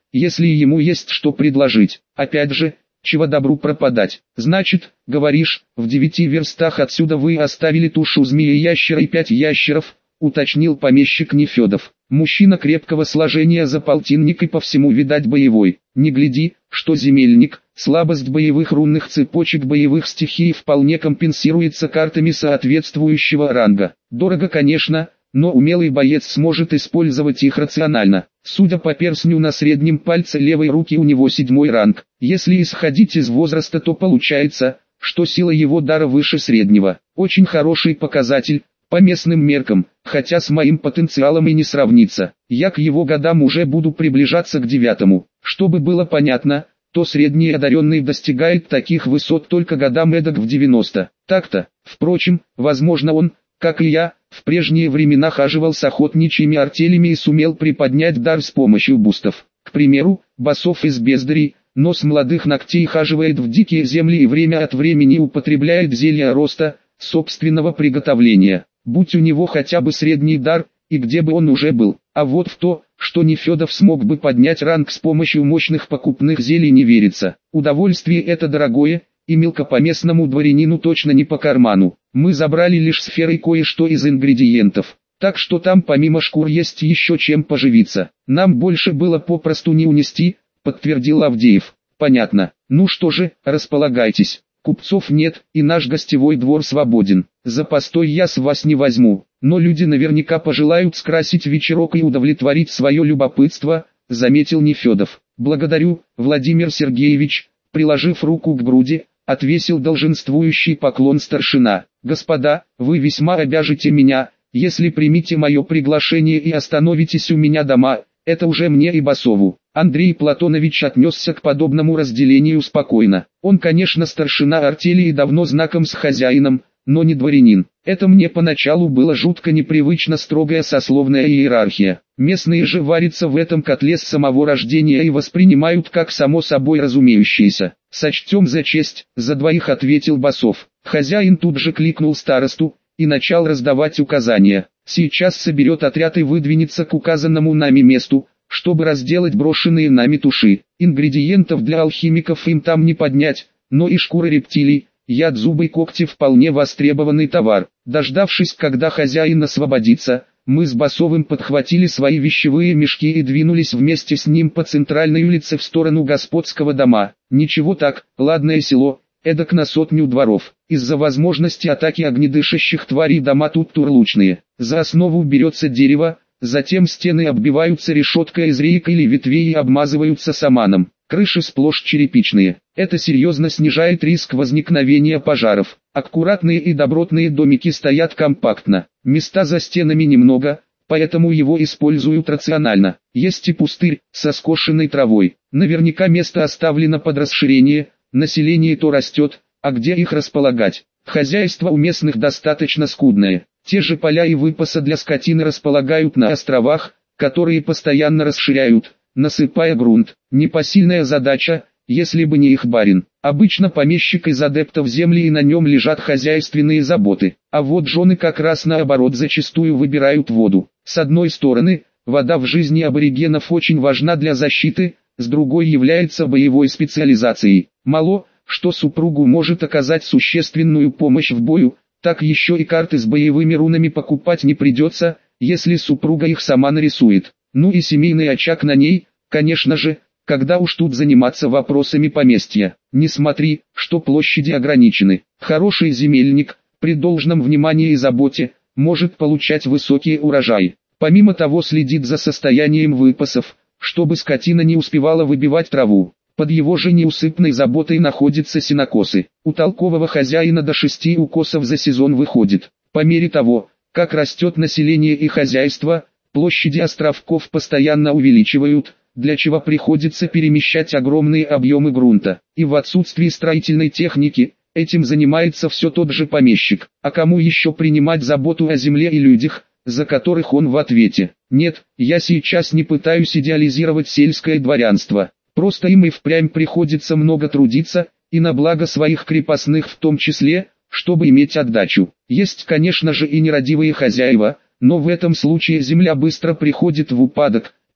если ему есть что предложить. Опять же, чего добру пропадать. Значит, говоришь, в 9 верстах отсюда вы оставили тушу змеи-ящера и 5 ящеров, уточнил помещик Нефедов. Мужчина крепкого сложения за полтинник и по всему видать боевой. Не гляди, что земельник, слабость боевых рунных цепочек боевых стихий вполне компенсируется картами соответствующего ранга. Дорого, конечно, но умелый боец сможет использовать их рационально. Судя по перстню на среднем пальце левой руки у него 7 ранг. Если исходить из возраста, то получается, что сила его дара выше среднего. Очень хороший показатель, по местным меркам, хотя с моим потенциалом и не сравнится. Я к его годам уже буду приближаться к 9. Чтобы было понятно, то средний одаренный достигает таких высот только годам эдак в 90. Так-то, впрочем, возможно он, как и я, в прежние времена хаживал с охотничьими артелями и сумел приподнять дар с помощью бустов. К примеру, Басов из Бездарей, но с молодых ногтей хаживает в дикие земли и время от времени употребляет зелья роста, собственного приготовления. Будь у него хотя бы средний дар, и где бы он уже был. А вот в то, что Нефедов смог бы поднять ранг с помощью мощных покупных зелий, не верится. Удовольствие это дорогое, и мелкопоместному дворянину точно не по карману. Мы забрали лишь сферой кое-что из ингредиентов, так что там помимо шкур есть еще чем поживиться. Нам больше было попросту не унести, подтвердил Авдеев. Понятно. Ну что же, располагайтесь. Купцов нет, и наш гостевой двор свободен. За постой я с вас не возьму, но люди наверняка пожелают скрасить вечерок и удовлетворить свое любопытство, заметил Нефедов. Благодарю, Владимир Сергеевич, приложив руку к груди, отвесил долженствующий поклон старшина. Господа, вы весьма обяжете меня, если примите мое приглашение и остановитесь у меня дома, это уже мне и Басову. Андрей Платонович отнесся к подобному разделению спокойно. Он, конечно, старшина артели и давно знаком с хозяином, но не дворянин. Это мне поначалу было жутко непривычно, строгая сословная иерархия. Местные же варятся в этом котле с самого рождения и воспринимают как само собой разумеющееся. «Сочтем за честь», — за двоих ответил Басов. Хозяин тут же кликнул старосту и начал раздавать указания. Сейчас соберет отряд и выдвинется к указанному нами месту, чтобы разделать брошенные нами туши. Ингредиентов для алхимиков им там не поднять, но и шкуры рептилий, яд, зубы и когти вполне востребованный товар. Дождавшись, когда хозяин освободится, мы с Басовым подхватили свои вещевые мешки и двинулись вместе с ним по центральной улице в сторону господского дома. Ничего так, ладное село, эдак на 100 дворов. Из-за возможности атаки огнедышащих тварей дома тут турлучные. За основу берется дерево, затем стены оббиваются решеткой из реек или ветвей и обмазываются саманом. Крыши сплошь черепичные. Это серьезно снижает риск возникновения пожаров. Аккуратные и добротные домики стоят компактно. Места за стенами немного, поэтому его используют рационально. Есть и пустырь со скошенной травой. Наверняка место оставлено под расширение, население то растет, а где их располагать? Хозяйство у местных достаточно скудное. Те же поля и выпаса для скотины располагают на островах, которые постоянно расширяют, насыпая грунт. Непосильная задача, если бы не их барин. Обычно помещик из адептов земли, и на нем лежат хозяйственные заботы. А вот жены как раз наоборот зачастую выбирают воду. С одной стороны, вода в жизни аборигенов очень важна для защиты, с другой является боевой специализацией. Мало, что супругу может оказать существенную помощь в бою, так еще и карты с боевыми рунами покупать не придется, если супруга их сама нарисует. Ну и семейный очаг на ней, конечно же, когда уж тут заниматься вопросами поместья. Не смотри, что площади ограничены. Хороший земельник, при должном внимании и заботе, может получать высокие урожаи. Помимо того следит за состоянием выпасов, чтобы скотина не успевала выбивать траву. Под его же неусыпной заботой находятся сенокосы. У толкового хозяина до 6 укосов за сезон выходит. По мере того, как растет население и хозяйство, площади островков постоянно увеличивают, для чего приходится перемещать огромные объемы грунта. И в отсутствии строительной техники, этим занимается все тот же помещик. А кому еще принимать заботу о земле и людях, за которых он в ответе? Нет, я сейчас не пытаюсь идеализировать сельское дворянство. Просто им и впрямь приходится много трудиться, и на благо своих крепостных в том числе, чтобы иметь отдачу. Есть, конечно же, и нерадивые хозяева, но в этом случае земля быстро приходит в упадок,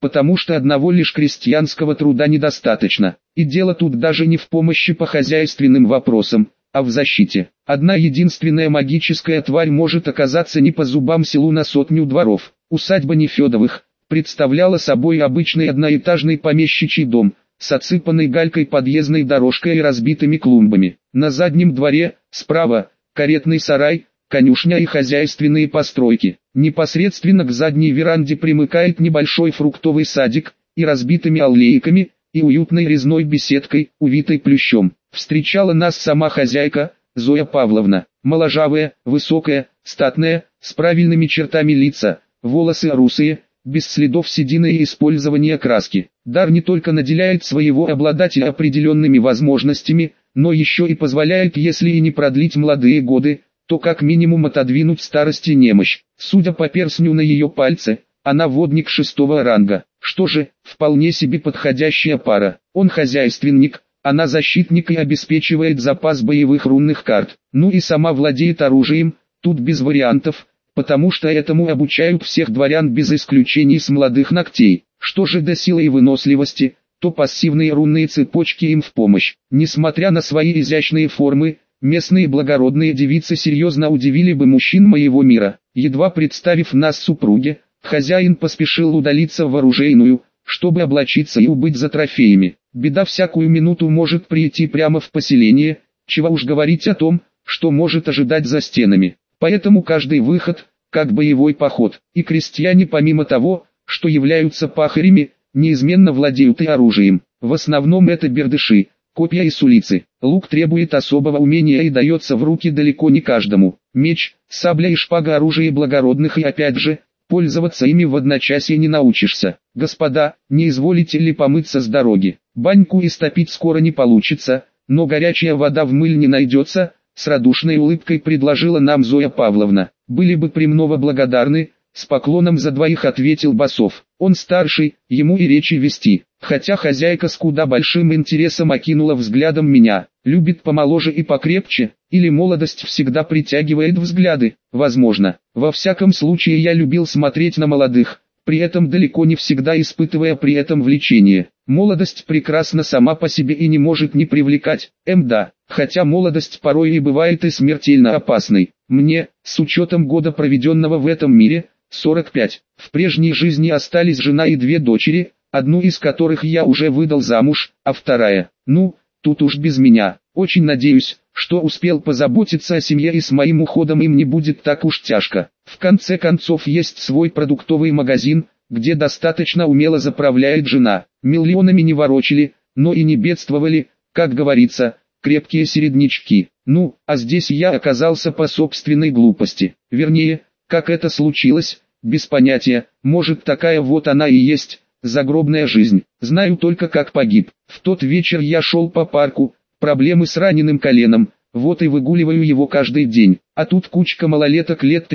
потому что одного лишь крестьянского труда недостаточно. И дело тут даже не в помощи по хозяйственным вопросам, а в защите. Одна единственная магическая тварь может оказаться не по зубам селу на 100 дворов. Усадьба Нефедовых представляла собой обычный одноэтажный помещичий дом, с отсыпанной галькой подъездной дорожкой и разбитыми клумбами. На заднем дворе, справа, каретный сарай, конюшня и хозяйственные постройки. Непосредственно к задней веранде примыкает небольшой фруктовый садик, и разбитыми аллейками, и уютной резной беседкой, увитой плющом. Встречала нас сама хозяйка, Зоя Павловна, моложавая, высокая, статная, с правильными чертами лица, волосы русые, без следов седины и использования краски. Дар не только наделяет своего обладателя определенными возможностями, но еще и позволяет, если и не продлить молодые годы, то как минимум отодвинуть старость и немощь. Судя по перстню на ее пальце, она водник 6-го ранга. Что же, вполне себе подходящая пара. Он хозяйственник, она защитник и обеспечивает запас боевых рунных карт. Ну и сама владеет оружием, тут без вариантов, потому что этому обучают всех дворян без исключений с молодых ногтей. Что же до силы и выносливости, то пассивные рунные цепочки им в помощь. Несмотря на свои изящные формы, местные благородные девицы серьезно удивили бы мужчин моего мира. Едва представив нас супруге, хозяин поспешил удалиться в оружейную, чтобы облачиться и убыть за трофеями. Беда всякую минуту может прийти прямо в поселение, чего уж говорить о том, что может ожидать за стенами. Поэтому каждый выход, как боевой поход, и крестьяне помимо того, что являются пахарями, неизменно владеют и оружием. В основном это бердыши, копья и сулицы. Лук требует особого умения и дается в руки далеко не каждому. Меч, сабля и шпага — оружие благородных, и опять же, пользоваться ими в одночасье не научишься. Господа, не изволите ли помыться с дороги? Баньку истопить скоро не получится, но горячая вода в мыль не найдется, с радушной улыбкой предложила нам Зоя Павловна. Были бы премного благодарны, с поклоном за двоих ответил Басов. Он старший, ему и речи вести. Хотя хозяйка с куда большим интересом окинула взглядом меня. Любит помоложе и покрепче, или молодость всегда притягивает взгляды? Возможно. Во всяком случае я любил смотреть на молодых, при этом далеко не всегда испытывая при этом влечение. Молодость прекрасна сама по себе и не может не привлекать. Да, хотя молодость порой и бывает и смертельно опасной. Мне, с учетом года проведенного в этом мире, 45. В прежней жизни остались жена и 2 дочери, одну из которых я уже выдал замуж, а вторая, тут уж без меня. Очень надеюсь, что успел позаботиться о семье и с моим уходом им не будет так уж тяжко. В конце концов есть свой продуктовый магазин, где достаточно умело заправляет жена. Миллионами не ворочили, но и не бедствовали, как говорится, крепкие середнячки. А здесь я оказался по собственной глупости. Вернее, как это случилось, без понятия, может такая вот она и есть, загробная жизнь. Знаю только как погиб. В тот вечер я шел по парку, проблемы с раненым коленом, вот и выгуливаю его каждый день. А тут кучка малолеток лет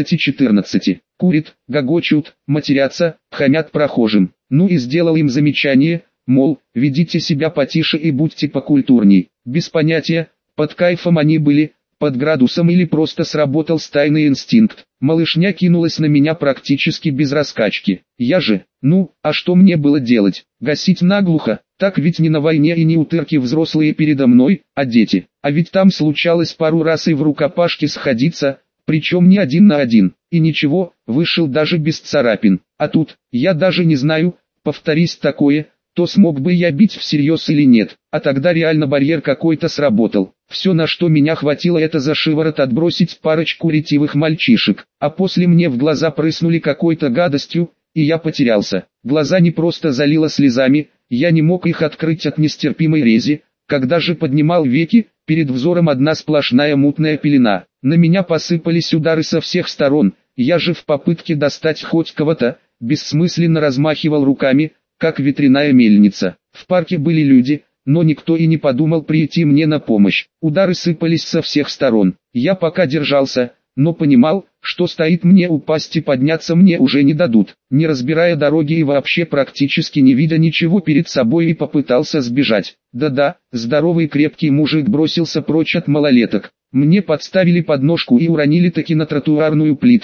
13-14. Курит, гогочут, матерятся, хамят прохожим. И сделал им замечание, мол, ведите себя потише и будьте покультурней. Без понятия, под кайфом они были, под градусом или просто сработал стайный инстинкт. Малышня кинулась на меня практически без раскачки. Я же, а что мне было делать? Гасить наглухо? Так ведь не на войне и не утырки взрослые передо мной, а дети. А ведь там случалось пару раз и в рукопашке сходиться, причем не 1 на 1. И ничего, вышел даже без царапин. А тут, я даже не знаю, повторись такое, то смог бы я бить всерьез или нет. А тогда реально барьер какой-то сработал. Все, на что меня хватило, это за шиворот отбросить парочку ретивых мальчишек. А после мне в глаза прыснули какой-то гадостью, и я потерялся. Глаза не просто залило слезами, я не мог их открыть от нестерпимой рези. Когда же поднимал веки, перед взором одна сплошная мутная пелена. На меня посыпались удары со всех сторон. Я же в попытке достать хоть кого-то, бессмысленно размахивал руками, как ветряная мельница. В парке были люди, но никто и не подумал прийти мне на помощь. Удары сыпались со всех сторон. Я пока держался, но понимал, что стоит мне упасть и подняться мне уже не дадут. Не разбирая дороги и вообще практически не видя ничего перед собой, и попытался сбежать. Да-да, здоровый крепкий мужик бросился прочь от малолеток. Мне подставили подножку и уронили таки на тротуарную плитку,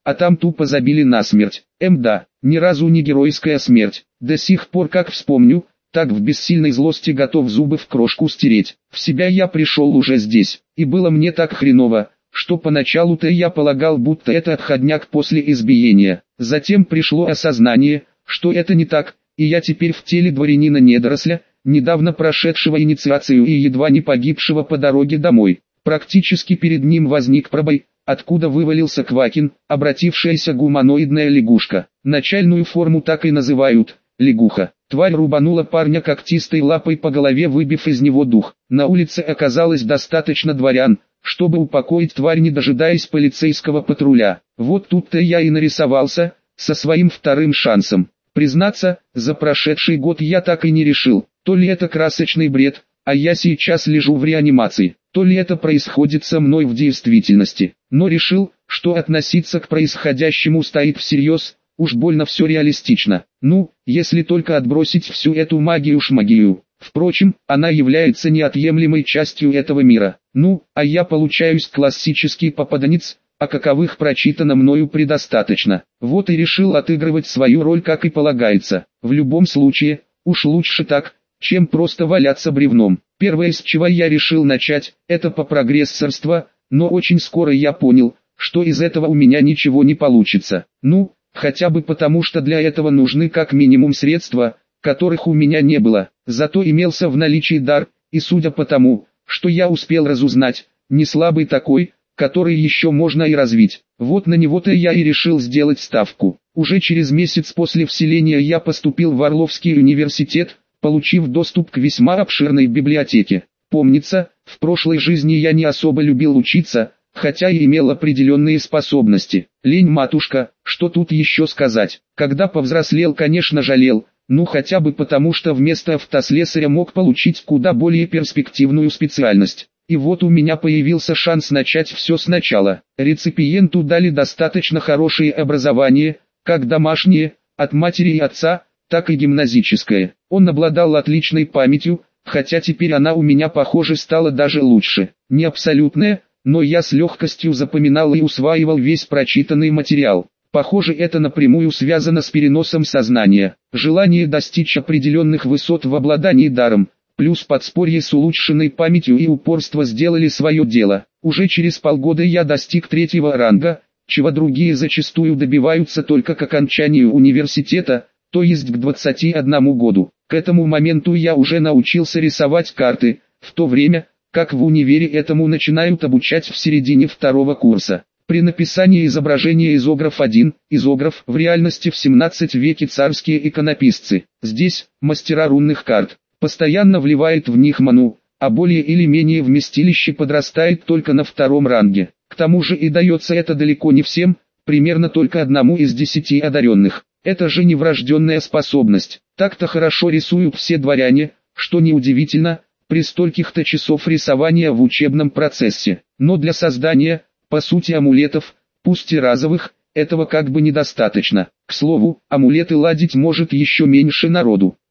а там тупо забили насмерть. Да, ни разу не геройская смерть. До сих пор как вспомню, так в бессильной злости готов зубы в крошку стереть. В себя я пришел уже здесь, и было мне так хреново, что поначалу-то я полагал, будто это отходняк после избиения. Затем пришло осознание, что это не так, и я теперь в теле дворянина-недоросля, недавно прошедшего инициацию и едва не погибшего по дороге домой. Практически перед ним возник пробой, откуда вывалился Квакин, обратившаяся гуманоидная лягушка. Начальную форму так и называют – лягуха. Тварь рубанула парня когтистой лапой по голове, выбив из него дух. На улице оказалось достаточно дворян, чтобы упокоить тварь, не дожидаясь полицейского патруля. Вот тут-то я и нарисовался, со своим вторым шансом. Признаться, за прошедший год я так и не решил, то ли это красочный бред, а я сейчас лежу в реанимации, то ли это происходит со мной в действительности. Но решил, что относиться к происходящему стоит всерьез, уж больно все реалистично. Ну, если только отбросить всю эту магию-шмагию. Впрочем, она является неотъемлемой частью этого мира. Ну, а я получаюсь классический попаданец, а каковых прочитано мною предостаточно. Вот и решил отыгрывать свою роль, как и полагается. В любом случае, уж лучше так, чем просто валяться бревном. Первое, с чего я решил начать, это попрогрессорство, но очень скоро я понял, что из этого у меня ничего не получится. Ну, хотя бы потому, что для этого нужны как минимум средства, которых у меня не было. Зато имелся в наличии дар, и судя по тому, что я успел разузнать, не слабый такой, который еще можно и развить. Вот на него-то я и решил сделать ставку. Уже через месяц после вселения я поступил в Орловский университет, получив доступ к весьма обширной библиотеке. Помнится, в прошлой жизни я не особо любил учиться, хотя и имел определенные способности. Лень, матушка, что тут еще сказать. Когда повзрослел, конечно, жалел, ну хотя бы потому, что вместо автослесаря мог получить куда более перспективную специальность. И вот у меня появился шанс начать все сначала. Реципиенту дали достаточно хорошее образование, как домашнее, от матери и отца, так и гимназическое. Он обладал отличной памятью, хотя теперь она у меня, похоже, стала даже лучше. Не абсолютная, но я с легкостью запоминал и усваивал весь прочитанный материал. Похоже, это напрямую связано с переносом сознания. Желание достичь определенных высот в обладании даром, плюс подспорье с улучшенной памятью и упорство сделали свое дело. Уже через полгода я достиг 3-го ранга, чего другие зачастую добиваются только к окончанию университета, то есть к 21 году. К этому моменту я уже научился рисовать карты, в то время, как в универе этому начинают обучать в середине 2-го курса. При написании изображения изограф 1, изограф в реальности в 17 веке царские иконописцы, здесь мастера рунных карт, постоянно вливает в них ману, а более или менее вместилище подрастает только на 2-м ранге. К тому же и дается это далеко не всем, примерно только 1 из 10 одаренных. Это же не врожденная способность. Так-то хорошо рисуют все дворяне, что неудивительно, при стольких-то часов рисования в учебном процессе. Но для создания, по сути, амулетов, пусть и разовых, этого как бы недостаточно. К слову, амулеты ладить может еще меньше народу.